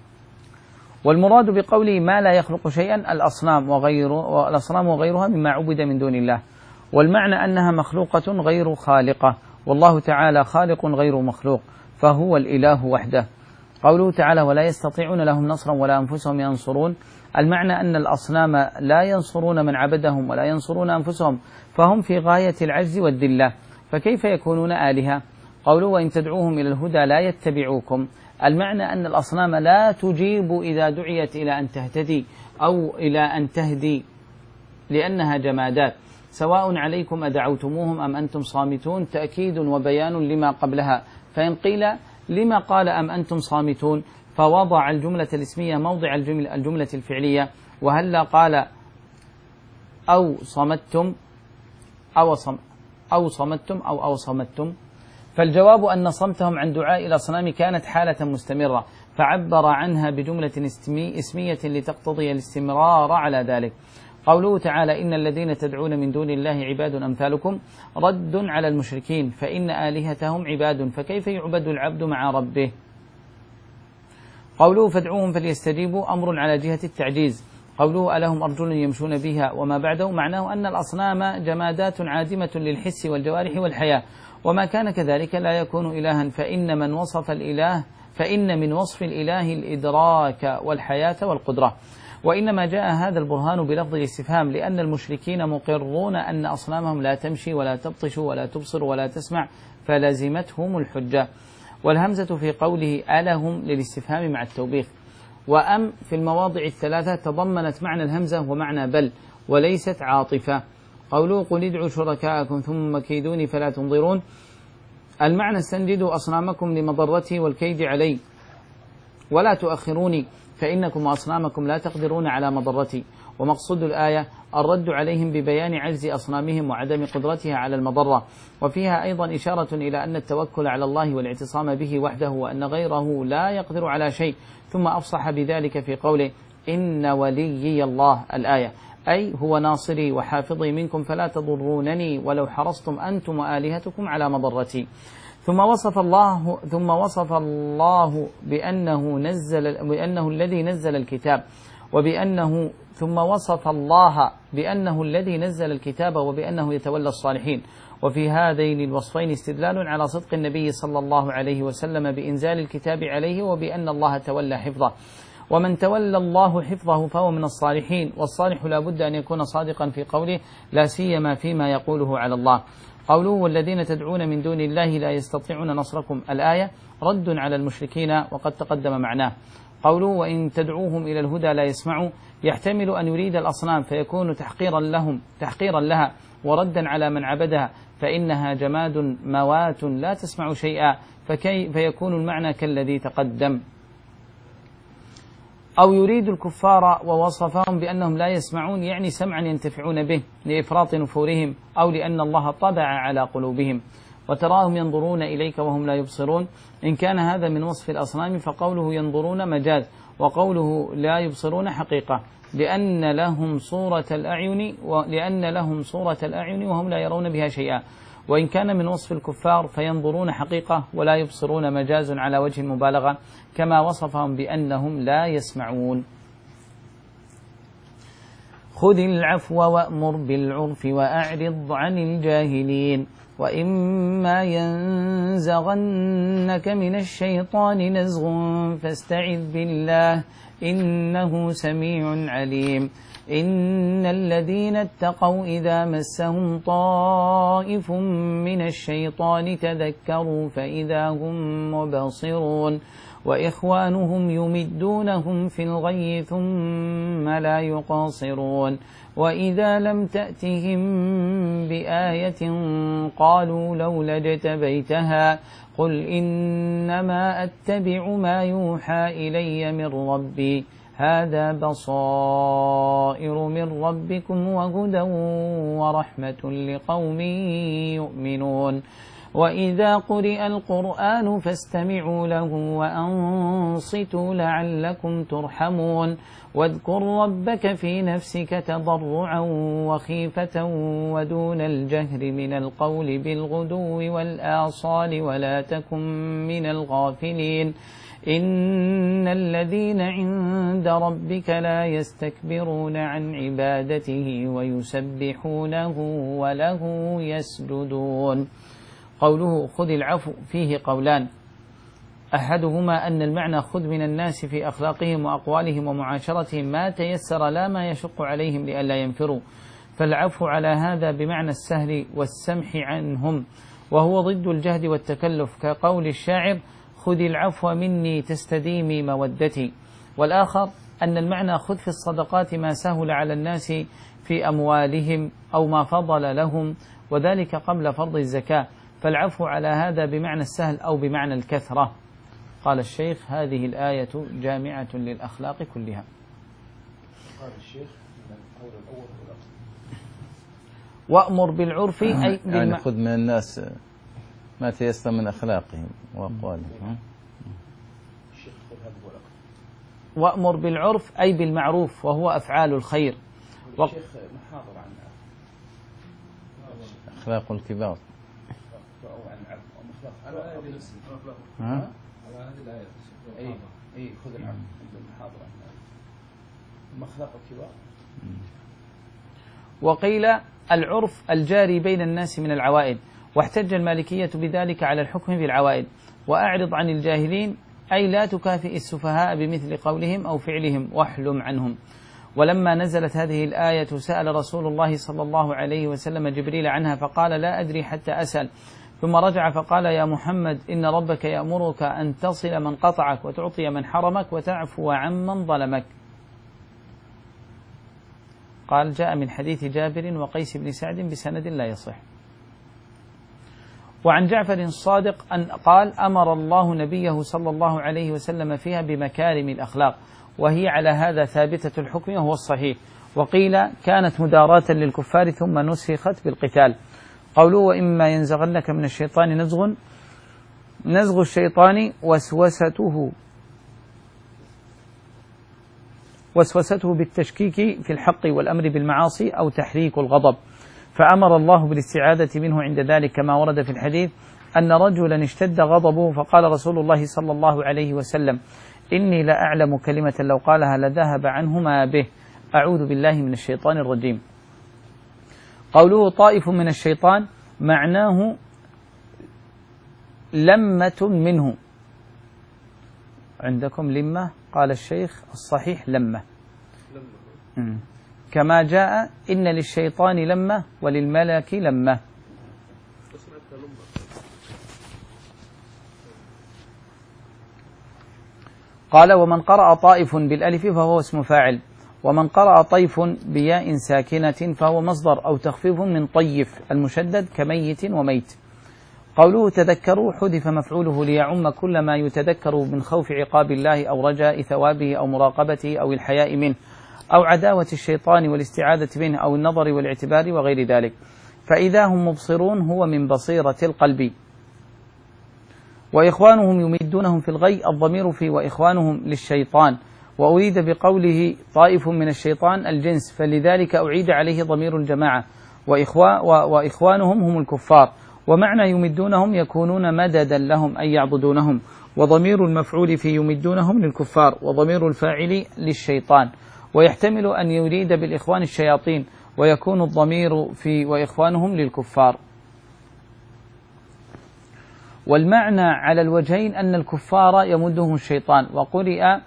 والمراد بقوله ما لا يخلق شيئا الأصنام وغير والأصنام وغيرها مما عبد من دون الله، والمعنى أنها مخلوقة غير خالقة، والله تعالى خالق غير مخلوق، فهو الإله وحده. قوله تعالى ولا يستطيعون لهم نصرا ولا أنفسهم ينصرون، المعنى أن الأصنام لا ينصرون من عبدهم ولا ينصرون أنفسهم، فهم في غاية العجز والذلة، فكيف يكونون آلهة؟ قوله وإن تدعوهم إلى الهدى لا يتبعوكم، المعنى أن الأصنام لا تجيب إذا دعيت إلى أن تهتدي أو إلى أن تهدي، لأنها جمادات، سواء عليكم أدعوتموهم أم أنتم صامتون، تأكيد وبيان لما قبلها. فإن قيل لما قال أم أنتم صامتون، فوضع الجملة الاسمية موضع الجملة, الجملة الفعلية، وهلا قال أو صمتم أو, صم أو صمتم أو أو صمتم، فالجواب أن صمتهم عن دعاء الأصنام كانت حالة مستمرة، فعبر عنها بجملة اسمية لتقتضي الاستمرار على ذلك. قوله تعالى إن الذين تدعون من دون الله عباد أمثالكم، رد على المشركين، فإن آلهتهم عباد، فكيف يعبد العبد مع ربه؟ قوله فادعوهم فليستجيبوا أمر على جهة التعجيز. قوله ألهم أرجل يمشون بها وما بعده، معناه أن الأصنام جمادات عادمة للحس والجوارح والحياة، وما كان كذلك لا يكون إلها، فإن من وصف الإله فإن من وصف الإله الإدراك والحياة والقدرة. وإنما جاء هذا البرهان بلفظ الاستفهام، لأن المشركين مقرون أن أصنامهم لا تمشي ولا تبطش ولا تبصر ولا تسمع، فلزمتهم الحجة. والهمزة في قوله ألهم للاستفهام مع التوبيخ، وأم في المواضع الثلاثة تضمنت معنى الهمزة ومعنى بل، وليست عاطفة. قوله قل ادعوا شركاءكم ثم كيدوني فلا تنظرون، المعنى استنجدوا أصنامكم لمضرتي والكيد علي ولا تؤخروني فإنكم وأصنامكم لا تقدرون على مضرتي. ومقصود الآية الرد عليهم ببيان عجز أصنامهم وعدم قدرتها على المضرة، وفيها أيضا إشارة إلى أن التوكل على الله والاعتصام به وحده وأن غيره لا يقدر على شيء، ثم أفصح بذلك في قوله إن وليي الله الآية، أي هو ناصري وحافظي منكم فلا تضرونني ولو حرصتم أنتم وآلهتكم على مضرتي. ثم وصف الله ثم وصف الله بأنه نزل بأنه الذي نزل الكتاب وبأنه ثم وصف الله بأنه الذي نزل الكتاب وبأنه يتولى الصالحين. وفي هذين الوصفين استدلال على صدق النبي صلى الله عليه وسلم بإنزال الكتاب عليه وبأن الله تولى حفظه، ومن تولى الله حفظه فهو من الصالحين، والصالح لا بد أن يكون صادقا في قوله لا سيما فيما يقوله على الله. قوله والذين تدعون من دون الله لا يستطيعون نصركم الآية رد على المشركين وقد تقدم معناه. قوله وإن تدعوهم إلى الهدى لا يسمعوا يحتمل أن يريد الأصنام فيكون تحقيرا لهم تحقيرا لها وردا على من عبدها، فإنها جماد موات لا تسمع شيئا، فكي فيكون المعنى كالذي تقدم. أو يريد الكفار ووصفهم بأنهم لا يسمعون يعني سمعا ينتفعون به لإفراط نفورهم أو لأن الله طبع على قلوبهم، وتراهم ينظرون إليك وهم لا يبصرون. إن كان هذا من وصف الأصنام فقوله ينظرون مجاز، وقوله لا يبصرون حقيقة، لأن لهم صورة الأعين ولأن لهم صورة الأعين وهم لا يرون بها شيئا. وإن كان من وصف الكفار فينظرون حقيقة ولا يبصرون مجاز على وجه المبالغة، كما وصفهم بأنهم لا يسمعون. خذ العفو وأمر بالعرف وأعرض عن الجاهلين، وإما ينزغنك من الشيطان نزغ فاستعذ بالله إنه سميع عليم. إن الذين اتقوا إذا مسهم طائف من الشيطان تذكروا فإذا هم مبصرون، وإخوانهم يمدونهم في الغي ثم لا يقاصرون. وإذا لم تأتهم بآية قالوا لولا اجتبيتها قل إنما أتبع ما يوحى إلي من ربي هذا بصائر من ربكم وهدى ورحمة لقوم يؤمنون. وإذا قرئ القرآن فاستمعوا له وأنصتوا لعلكم ترحمون. واذكر ربك في نفسك تضرعا وخيفة ودون الجهر من القول بالغدو والآصال ولا تكن من الغافلين. إن الذين عند ربك لا يستكبرون عن عبادته ويسبحونه وله يسجدون. قوله خذ العفو فيه قولان، أحدهما أن المعنى خذ من الناس في أخلاقهم وأقوالهم ومعاشرتهم ما تيسر لا ما يشق عليهم لئلا ينفروا، فالعفو على هذا بمعنى السهل والسمح عنهم، وهو ضد الجهد والتكلف، كقول الشاعر خذ العفو مني تستديمي مودتي. والآخر أن المعنى خذ في الصدقات ما سهل على الناس في أموالهم أو ما فضل لهم، وذلك قبل فرض الزكاة، فالعفو على هذا بمعنى السهل أو بمعنى الكثرة. قال الشيخ هذه الآية جامعة للأخلاق كلها. قال الشيخ وأمر بالعرف أي يعني خذ من الناس ما تيسر من أخلاقهم وأقوالهم. وأمر بالعرف أي بالمعروف وهو أفعال الخير. الشيخ محاضر عن أخلاق الكبار. على هذه الآية أي أي خذ العفو عند المحاضرة عن أخلاق الكبار. وقيل العرف الجاري بين الناس من العوائد، واحتج المالكية بذلك على الحكم بالعوائد. وأعرض عن الجاهلين أي لا تكافئ السفهاء بمثل قولهم أو فعلهم واحلم عنهم. ولما نزلت هذه الآية سأل رسول الله صلى الله عليه وسلم جبريل عنها فقال لا أدري حتى أسأل، ثم رجع فقال يا محمد إن ربك يأمرك أن تصل من قطعك وتعطي من حرمك وتعفو عمن ظلمك. قال جاء من حديث جابر وقيس بن سعد بسند لا يصح. وعن جعفر الصادق أن قال أمر الله نبيه صلى الله عليه وسلم فيها بمكارم الأخلاق، وهي على هذا ثابتة الحكم وهو الصحيح. وقيل كانت مداراة للكفار ثم نسخت بالقتال. قوله وإما ينزغنك من الشيطان نزغ، نزغ الشيطان وسوسته وسوسته بالتشكيك في الحق والأمر بالمعاصي أو تحريك الغضب، فأمر الله بالاستعاذة منه عند ذلك، كما ورد في الحديث أن رجلا اشتد غضبه فقال رسول الله صلى الله عليه وسلم إني لا أعلم كلمة لو قالها لذهب عنه ما به، أعوذ بالله من الشيطان الرجيم. قوله طائف من الشيطان معناه لمة منه، عندكم لمة، قال الشيخ الصحيح لمة، كما جاء إن للشيطان لمة وللملك لمة. قال ومن قرأ طائف بالألف فهو اسم فاعل، ومن قرأ طيف بياء ساكنة فهو مصدر أو تخفيف من طيف المشدد كميت وميت. قوله تذكروا حذف مفعوله ليعم كل ما يتذكر من خوف عقاب الله أو رجاء ثوابه أو مراقبته أو الحياء منه أو عداوة الشيطان والاستعاذة منه أو النظر والاعتبار وغير ذلك. فإذا هم مبصرون هو من بصيرة القلب. وإخوانهم يمدونهم في الغي، الضمير في وإخوانهم للشيطان، وأريد بقوله طائف من الشيطان الجنس، فلذلك أعيد عليه ضمير الجماعة، وإخوانهم هم الكفار. ومعنى يمدونهم يكونون مددا لهم أي يعبدونهم، وضمير المفعول في يمدونهم للكفار، وضمير الفاعل للشيطان. ويحتمل أن يريد بالإخوان الشياطين، ويكون الضمير في وإخوانهم للكفار. والمعنى على الوجهين أن الكفار يمدهم الشيطان، وقرئ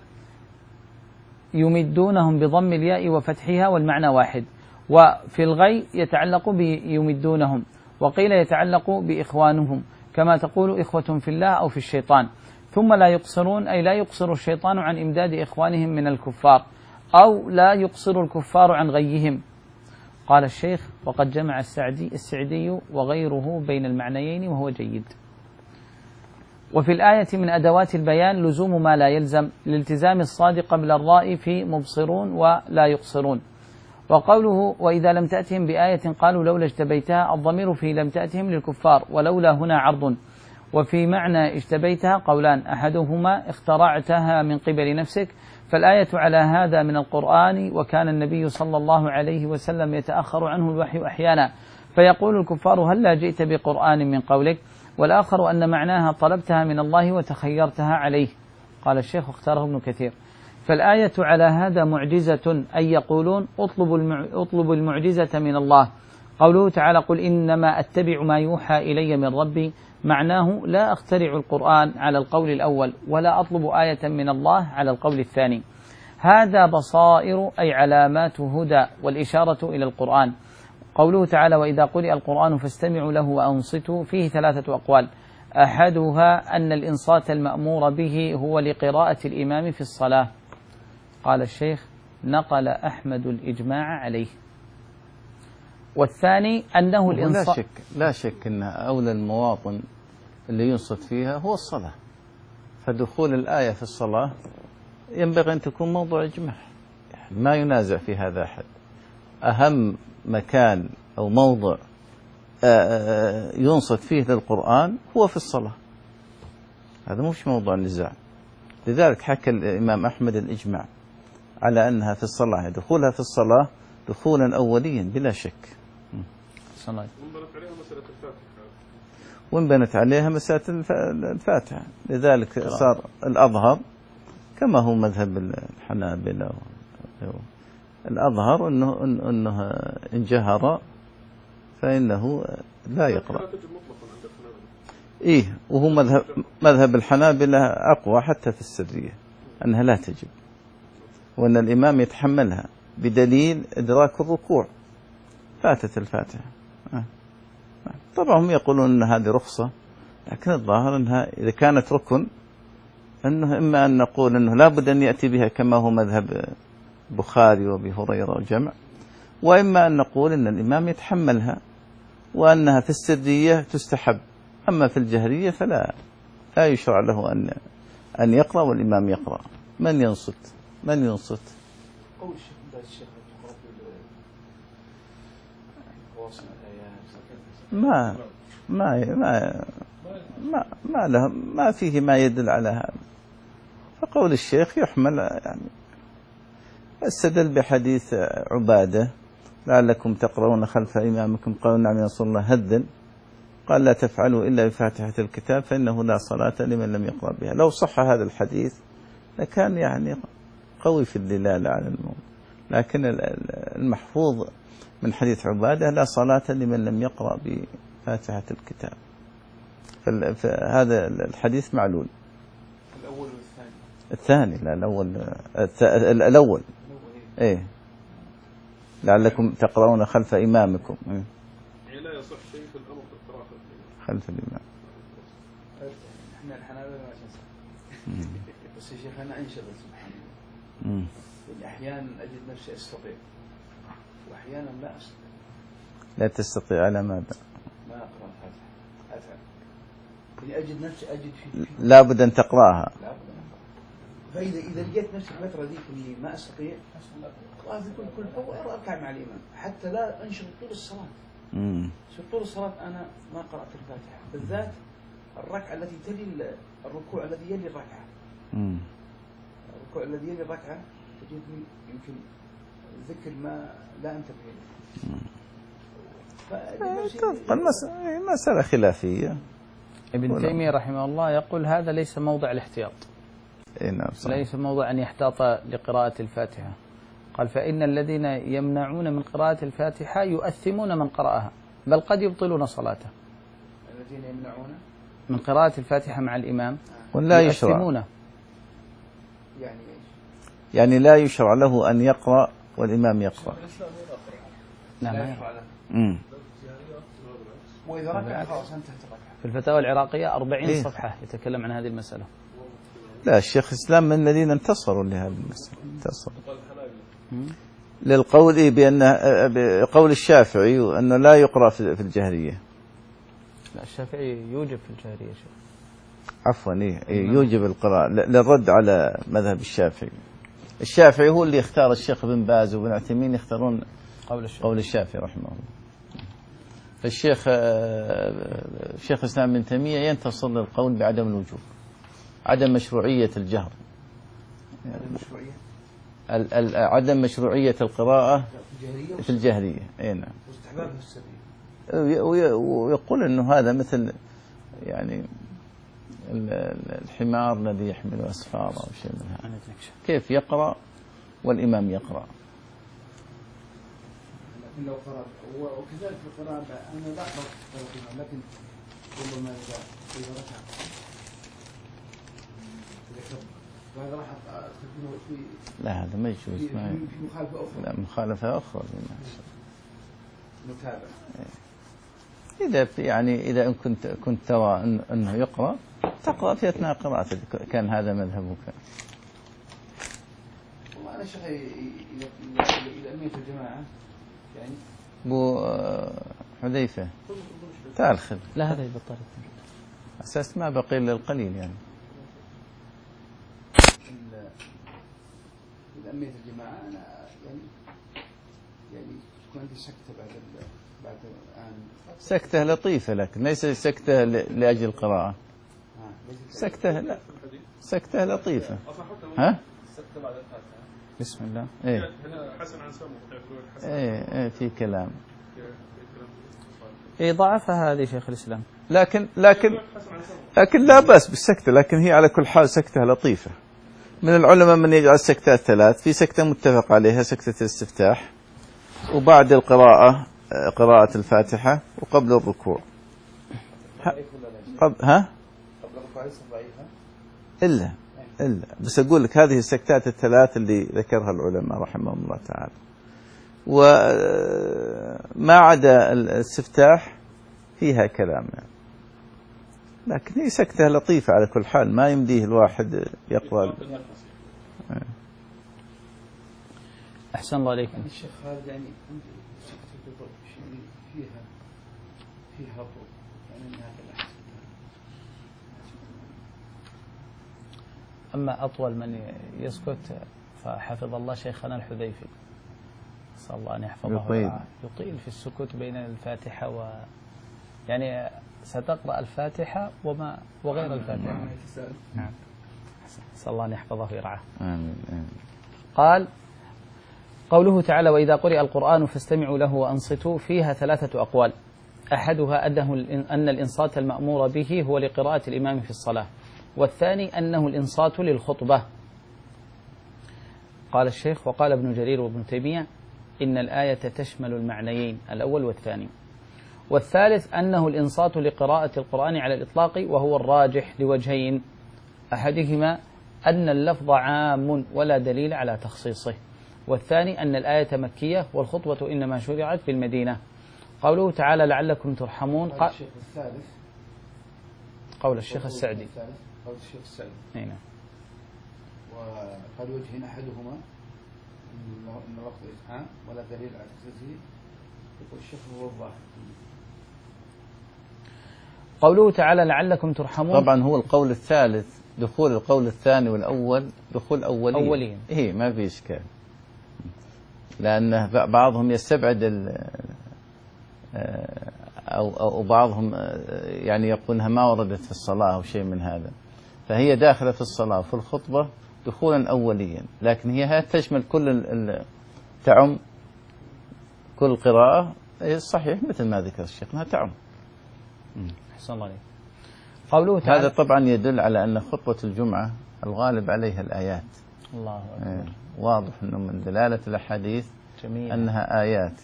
يمدونهم بضم الياء وفتحها والمعنى واحد. وفي الغي يتعلق بيمدونهم، وقيل يتعلق بإخوانهم، كما تقول إخوة في الله أو في الشيطان. ثم لا يقصرون أي لا يقصر الشيطان عن إمداد إخوانهم من الكفار، أو لا يقصر الكفار عن غيهم. قال الشيخ وقد جمع السعدي السعدي وغيره بين المعنيين وهو جيد. وفي الآية من أدوات البيان لزوم ما لا يلزم، لالتزام الصاد قبل الراء في مبصرون ولا يقصرون. وقوله وإذا لم تأتهم بآية قالوا لولا اجتبيتها، الضمير في لم تأتهم للكفار، ولولا هنا عرض. وفي معنى اجتبيتها قولان، أحدهما اخترعتها من قبل نفسك، فالآية على هذا من القرآن، وكان النبي صلى الله عليه وسلم يتأخر عنه الوحي أحيانا، فيقول الكفار هل لا جئت بقرآن من قولك. والآخر أن معناها طلبتها من الله وتخيرتها عليه. قال الشيخ اختاره ابن كثير. فالآية على هذا معجزة، أي يقولون أطلب المعجزة من الله. قوله تعالى قل إنما أتبع ما يوحى إلي من ربي، معناه لا أخترع القرآن على القول الأول، ولا أطلب آية من الله على القول الثاني. هذا بصائر أي علامات هدى، والإشارة إلى القرآن. قوله تعالى وإذا قرئ القرآن فاستمعوا له وأنصتوا، فيه ثلاثة أقوال، أحدها أن الإنصات المأمور به هو لقراءة الإمام في الصلاة. قال الشيخ نقل أحمد الإجماع عليه. والثاني أنه الإنصات، لا شك لا شك أن أولى المواطن اللي ينصت فيها هو الصلاة، فدخول الآية في الصلاة ينبغي أن تكون موضوع إجماع، ما ينازع في هذا أحد. أهم مكان أو موضع ينصت فيه للقرآن هو في الصلاة، هذا مش موضوع النزاع. لذلك حكى الإمام أحمد الإجماع على أنها في الصلاة، دخولها في الصلاة دخولا أوليا بلا شك. وانبنت عليها مسألة الفاتحة، لذلك صار الأظهر كما هو مذهب الحنابلة، الأظهر أنه, أنه إن جهر فإنه لا يقرأ. إيه، وهو مذهب, مذهب الحنابلة أقوى حتى في السرية أنها لا تجب، وأن الإمام يتحملها بدليل إدراك الركوع، فاتت الفاتحة. طبعا هم يقولون أن هذه رخصة، لكن الظاهر أنها إذا كانت ركن أنه إما أن نقول أنه لا بد أن يأتي بها كما هو مذهب بخاري وابي هريرة وجمع، وإما أن نقول أن الإمام يتحملها وأنها في السرية تستحب، أما في الجهرية فلا لا يشرع له أن أن يقرأ والإمام يقرأ. من ينصت من ينصت قول الشيخ بعد الشيخ ما ما ما ما ما له ما فيه ما يدل على هذا. فقول الشيخ يحمل، يعني استدل بحديث عبادة لعلكم تقرؤون خلف إمامكم قالوا نعم يا رسول الله هذن، قال لا تفعلوا إلا بفاتحة الكتاب فإنه لا صلاة لمن لم يقرأ بها. لو صح هذا الحديث لكان يعني قوي في الدلالة على الموضوع، لكن المحفوظ من حديث عبادة لا صلاة لمن لم يقرأ بفاتحة الكتاب، فهذا الحديث معلول. الأول والثاني الثاني لا الأول الأول إيه لعلكم تقرؤون خلف إمامكم. إيه؟ لا يصح شيء في الأمر بالقراءة خلف الإمام. احنا الحنابلة ما ننسى بس يا شيخ أنا أنشغل سبحان الله، أحيانا أجد نفسي أستطيع وأحيانا لا أستطيع. لا تستطيع على ماذا؟ ما أقرأ الفاتحة أتعب، يعني أجد نفسي أجد في لا بد أن تقرأها. لا بد أن أقرأ. فإذا إذا لقيت نفسي الفترة ذيك اللي ما أستطيع أقرأ كل كل أو أركع مع الإمام حتى لا أنشغل طول الصلاة. امم طول الصلاة أنا ما قرأت الفاتحة، بالذات الركعة التي تلي الركوع الذي يلي الركعة. امم الركوع الذي يلي الركعة تجدني يمكن ذكر ما لا أنتبه له. مسألة خلافية. ابن تيمية رحمه الله يقول هذا ليس موضع الاحتياط. نعم ليس موضع أن يحتاط لقراءة الفاتحة. قال فإن الذين يمنعون من قراءة الفاتحة يؤثمون من قرأها، بل قد يبطلون صلاته. الذين يمنعون من قراءة الفاتحة مع الإمام ولا يشرع يعني يعني لا يشرع له أن يقرأ والإمام يقرأ. نعم. امم وإذا ركع خلاص انتهت الركعة. في الفتاوى العراقية أربعين إيه؟ صفحة يتكلم عن هذه المسألة. لا الشيخ الإسلام من الذين انتصروا لهذه المسألة، انتصروا للقول إيه بأن بقول الشافعي أنه لا يقرأ في الجهرية. لا الشافعي يوجب في الجهرية شيء. عفوا إيه يوجب القراءة للرد على مذهب الشافعي. الشافعي هو اللي اختار الشيخ بن باز وابن عثيمين يختارون قول الشافعي, قول الشافعي رحمه الله. فالشيخ الشيخ الإسلام بن تيمية ينتصر للقول بعدم الوجوب، عدم مشروعية الجهر، عدم مشروعية عدم مشروعية القراءة في الجهرية. اي نعم. واستحبابها السرية. ويقول انه هذا مثل يعني الحمار الذي يحمل أسفار أو شيء من هذا، كيف يقرأ والإمام يقرأ. لكن لو قرأ وكذلك القراءة أنا لا أقرأ لكن ربما إذا إذا ركع وهذا راح تكون في لا هذا ما يجوز، في مخالفة أخرى. لا مخالفة أخرى متابعة. إذا يعني إذا إن كنت كنت ترى إن أنه يقرأ تقرأ في أثناء قراءته، كان هذا مذهبك. والله أنا شيخ إذا إذا أمية الجماعة يعني. أبو حذيفة تعال خذ. لا هذا يبطل أساس ما بقي إلا القليل يعني. إذا أمية الجماعة أنا يعني يعني تكون عندي سكتة بعد بعد الآن. سكتة لطيفة لكن ليس سكتة لأجل القراءة. سكتة لا سكتة لطيفة. ها؟ السكتة بعد الفاتحة. بسم الله. إيه. حسن عن سمو. إيه إيه في كلام. إيه ضعفها هذه شيخ الإسلام. لكن لكن لكن لا بأس بالسكتة، لكن هي على كل حال سكتة لطيفة. من العلماء من يجعل السكتات ثلاث، في سكتة متفق عليها سكتة الاستفتاح، وبعد القراءة قراءة الفاتحة، وقبل الركوع. قبل ها؟ قبل الركوع ليس ضعيفة. إلا إلا بس أقول لك هذه السكتات الثلاث اللي ذكرها العلماء رحمهم الله تعالى، وما عدا الاستفتاح فيها كلام يعني. لكن هي سكتة لطيفة على كل حال، ما يمديه الواحد يقرأ. أحسن الله عليكم. يعني الشيخ خالد يعني فيها فيها هبوط يعني من هذا الأحسن. أما أطول من يسكت فحفظ الله شيخنا الحذيفي، نسأل الله أن يحفظه يطيل. يطيل في السكوت بين الفاتحة و يعني ستقرأ الفاتحة وما وغير الفاتحة. نعم. نسأل الله أن يحفظه ويرعاه. آمين. آمين. قال قوله تعالى وإذا قرئ القرآن فاستمعوا له وأنصتوا فيها ثلاثة أقوال، أحدها أنه أن الإنصات المأمور به هو لقراءة الإمام في الصلاة، والثاني أنه الإنصات للخطبة. قال الشيخ وقال ابن جرير وابن تيمية إن الآية تشمل المعنيين الأول والثاني، والثالث أنه الإنصات لقراءة القرآن على الإطلاق وهو الراجح لوجهين، أحدهما أن اللفظ عام ولا دليل على تخصيصه، والثاني أن الآية مكية والخطبة إنما شرعت في المدينة. قوله تعالى لعلكم ترحمون قال الشيخ الثالث قول الشيخ السعدي قول الشيخ السعدي هنا. وقال وجهين أحدهما أن اللفظ عام ولا دليل على تخصيصه، يقول الشيخ هو الظاهر. قوله تعالى لعلكم ترحمون طبعا هو القول الثالث دخول القول الثاني والأول دخول أولي أولين. إيه ما في إشكال، لأن بعضهم يستبعد أو أو بعضهم يعني يقولها ما وردت في الصلاة أو شيء من هذا، فهي داخلة في الصلاة في الخطبة دخولا أوليا، لكن هي تشمل كل تعم كل قراءة صحيح مثل ما ذكر الشيخ أنها تعم. أحسن الله عليك. قوله تعالى هذا طبعا يدل على أن خطبة الجمعة الغالب عليها الآيات. الله أكبر. إيه واضح أنه من دلالة الأحاديث جميل. أنها آيات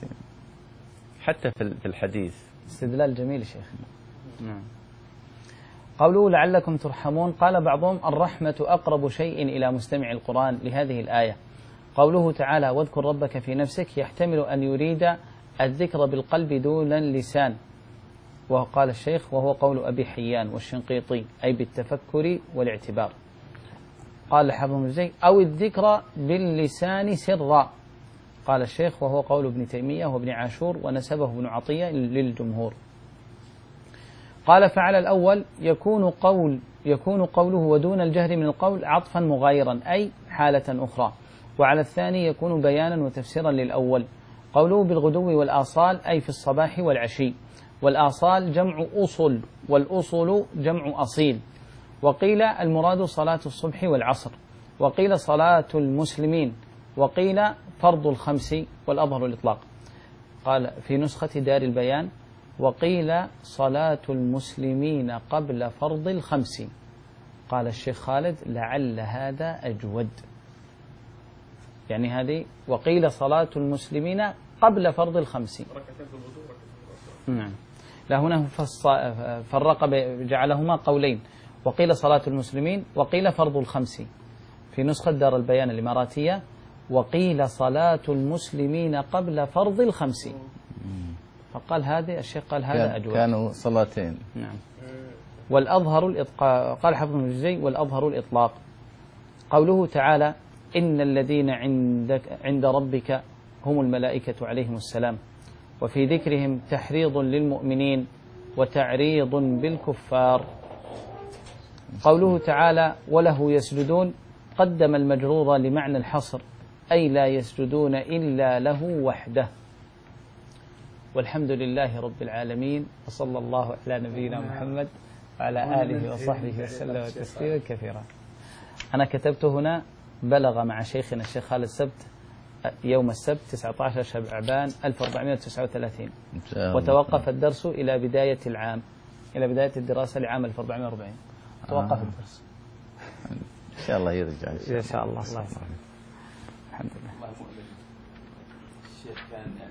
حتى في الحديث. استدلال جميل شيخ. نعم. قوله لعلكم ترحمون قال بعضهم الرحمة أقرب شيء إلى مستمع القرآن لهذه الآية. قوله تعالى واذكر ربك في نفسك يحتمل أن يريد الذكر بالقلب دون اللسان، وقال الشيخ وهو قول أبي حيان والشنقيطي أي بالتفكر والاعتبار. قال حافظ بن زيد أو الذكر باللسان سرا، قال الشيخ وهو قول ابن تيمية وابن عاشور ونسبه ابن عطية للجمهور. قال فعلى الأول يكون قول يكون قوله ودون الجهر من القول عطفا مغايرا أي حالة أخرى، وعلى الثاني يكون بيانا وتفسيرا للأول. قوله بالغدو والآصال أي في الصباح والعشي، والآصال جمع أصل والأصل جمع أصيل، وقيل المراد صلاة الصبح والعصر، وقيل صلاة المسلمين، وقيل فرض الخمس والأظهر الإطلاق. قال في نسخة دار البيان وقيل صلاة المسلمين قبل فرض الخمس. قال الشيخ خالد لعل هذا أجود، يعني هذه وقيل صلاة المسلمين قبل فرض الخمس. نعم. لا هنا فرق جعلهما قولين، وقيل صلاة المسلمين وقيل فرض الخمس. في نسخة دار البيان الإماراتية وقيل صلاة المسلمين قبل فرض الخمس، فقال هذا الشيخ قال هذا أجود، كانوا صلاتين. نعم. والأظهر الإطلاق، قال حفظ بن جزي والأظهر الإطلاق. قوله تعالى إن الذين عندك عند ربك هم الملائكة عليهم السلام، وفي ذكرهم تحريض للمؤمنين وتعريض بالكفار. قوله تعالى وله يسجدون قدم المجرور لمعنى الحصر أي لا يسجدون إلا له وحده. والحمد لله رب العالمين، وصلى الله على نبينا محمد وعلى آله وصحبه وسلم تسليما كثيرا. أنا كتبت هنا بلغ مع شيخنا الشيخ خالد السبت يوم السبت تسعة عشر شعبان ألف وأربعمائة وتسعة وثلاثين، وتوقف الدرس إلى بداية العام إلى بداية الدراسة لعام ألف وأربعمائة وأربعين توقف آه. الدرس إن شاء الله يرجع إن شاء الله, إن شاء الله. الله يسلمك. الحمد لله. الشيخ كان يعني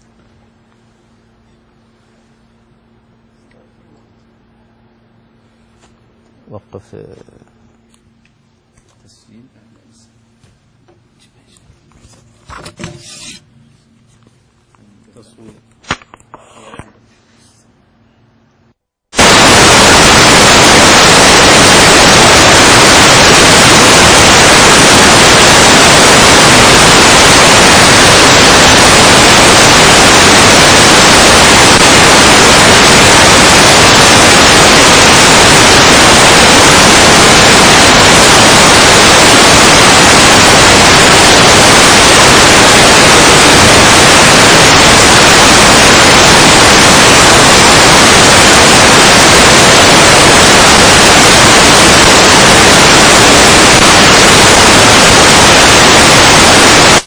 وقف تسجيل تصوير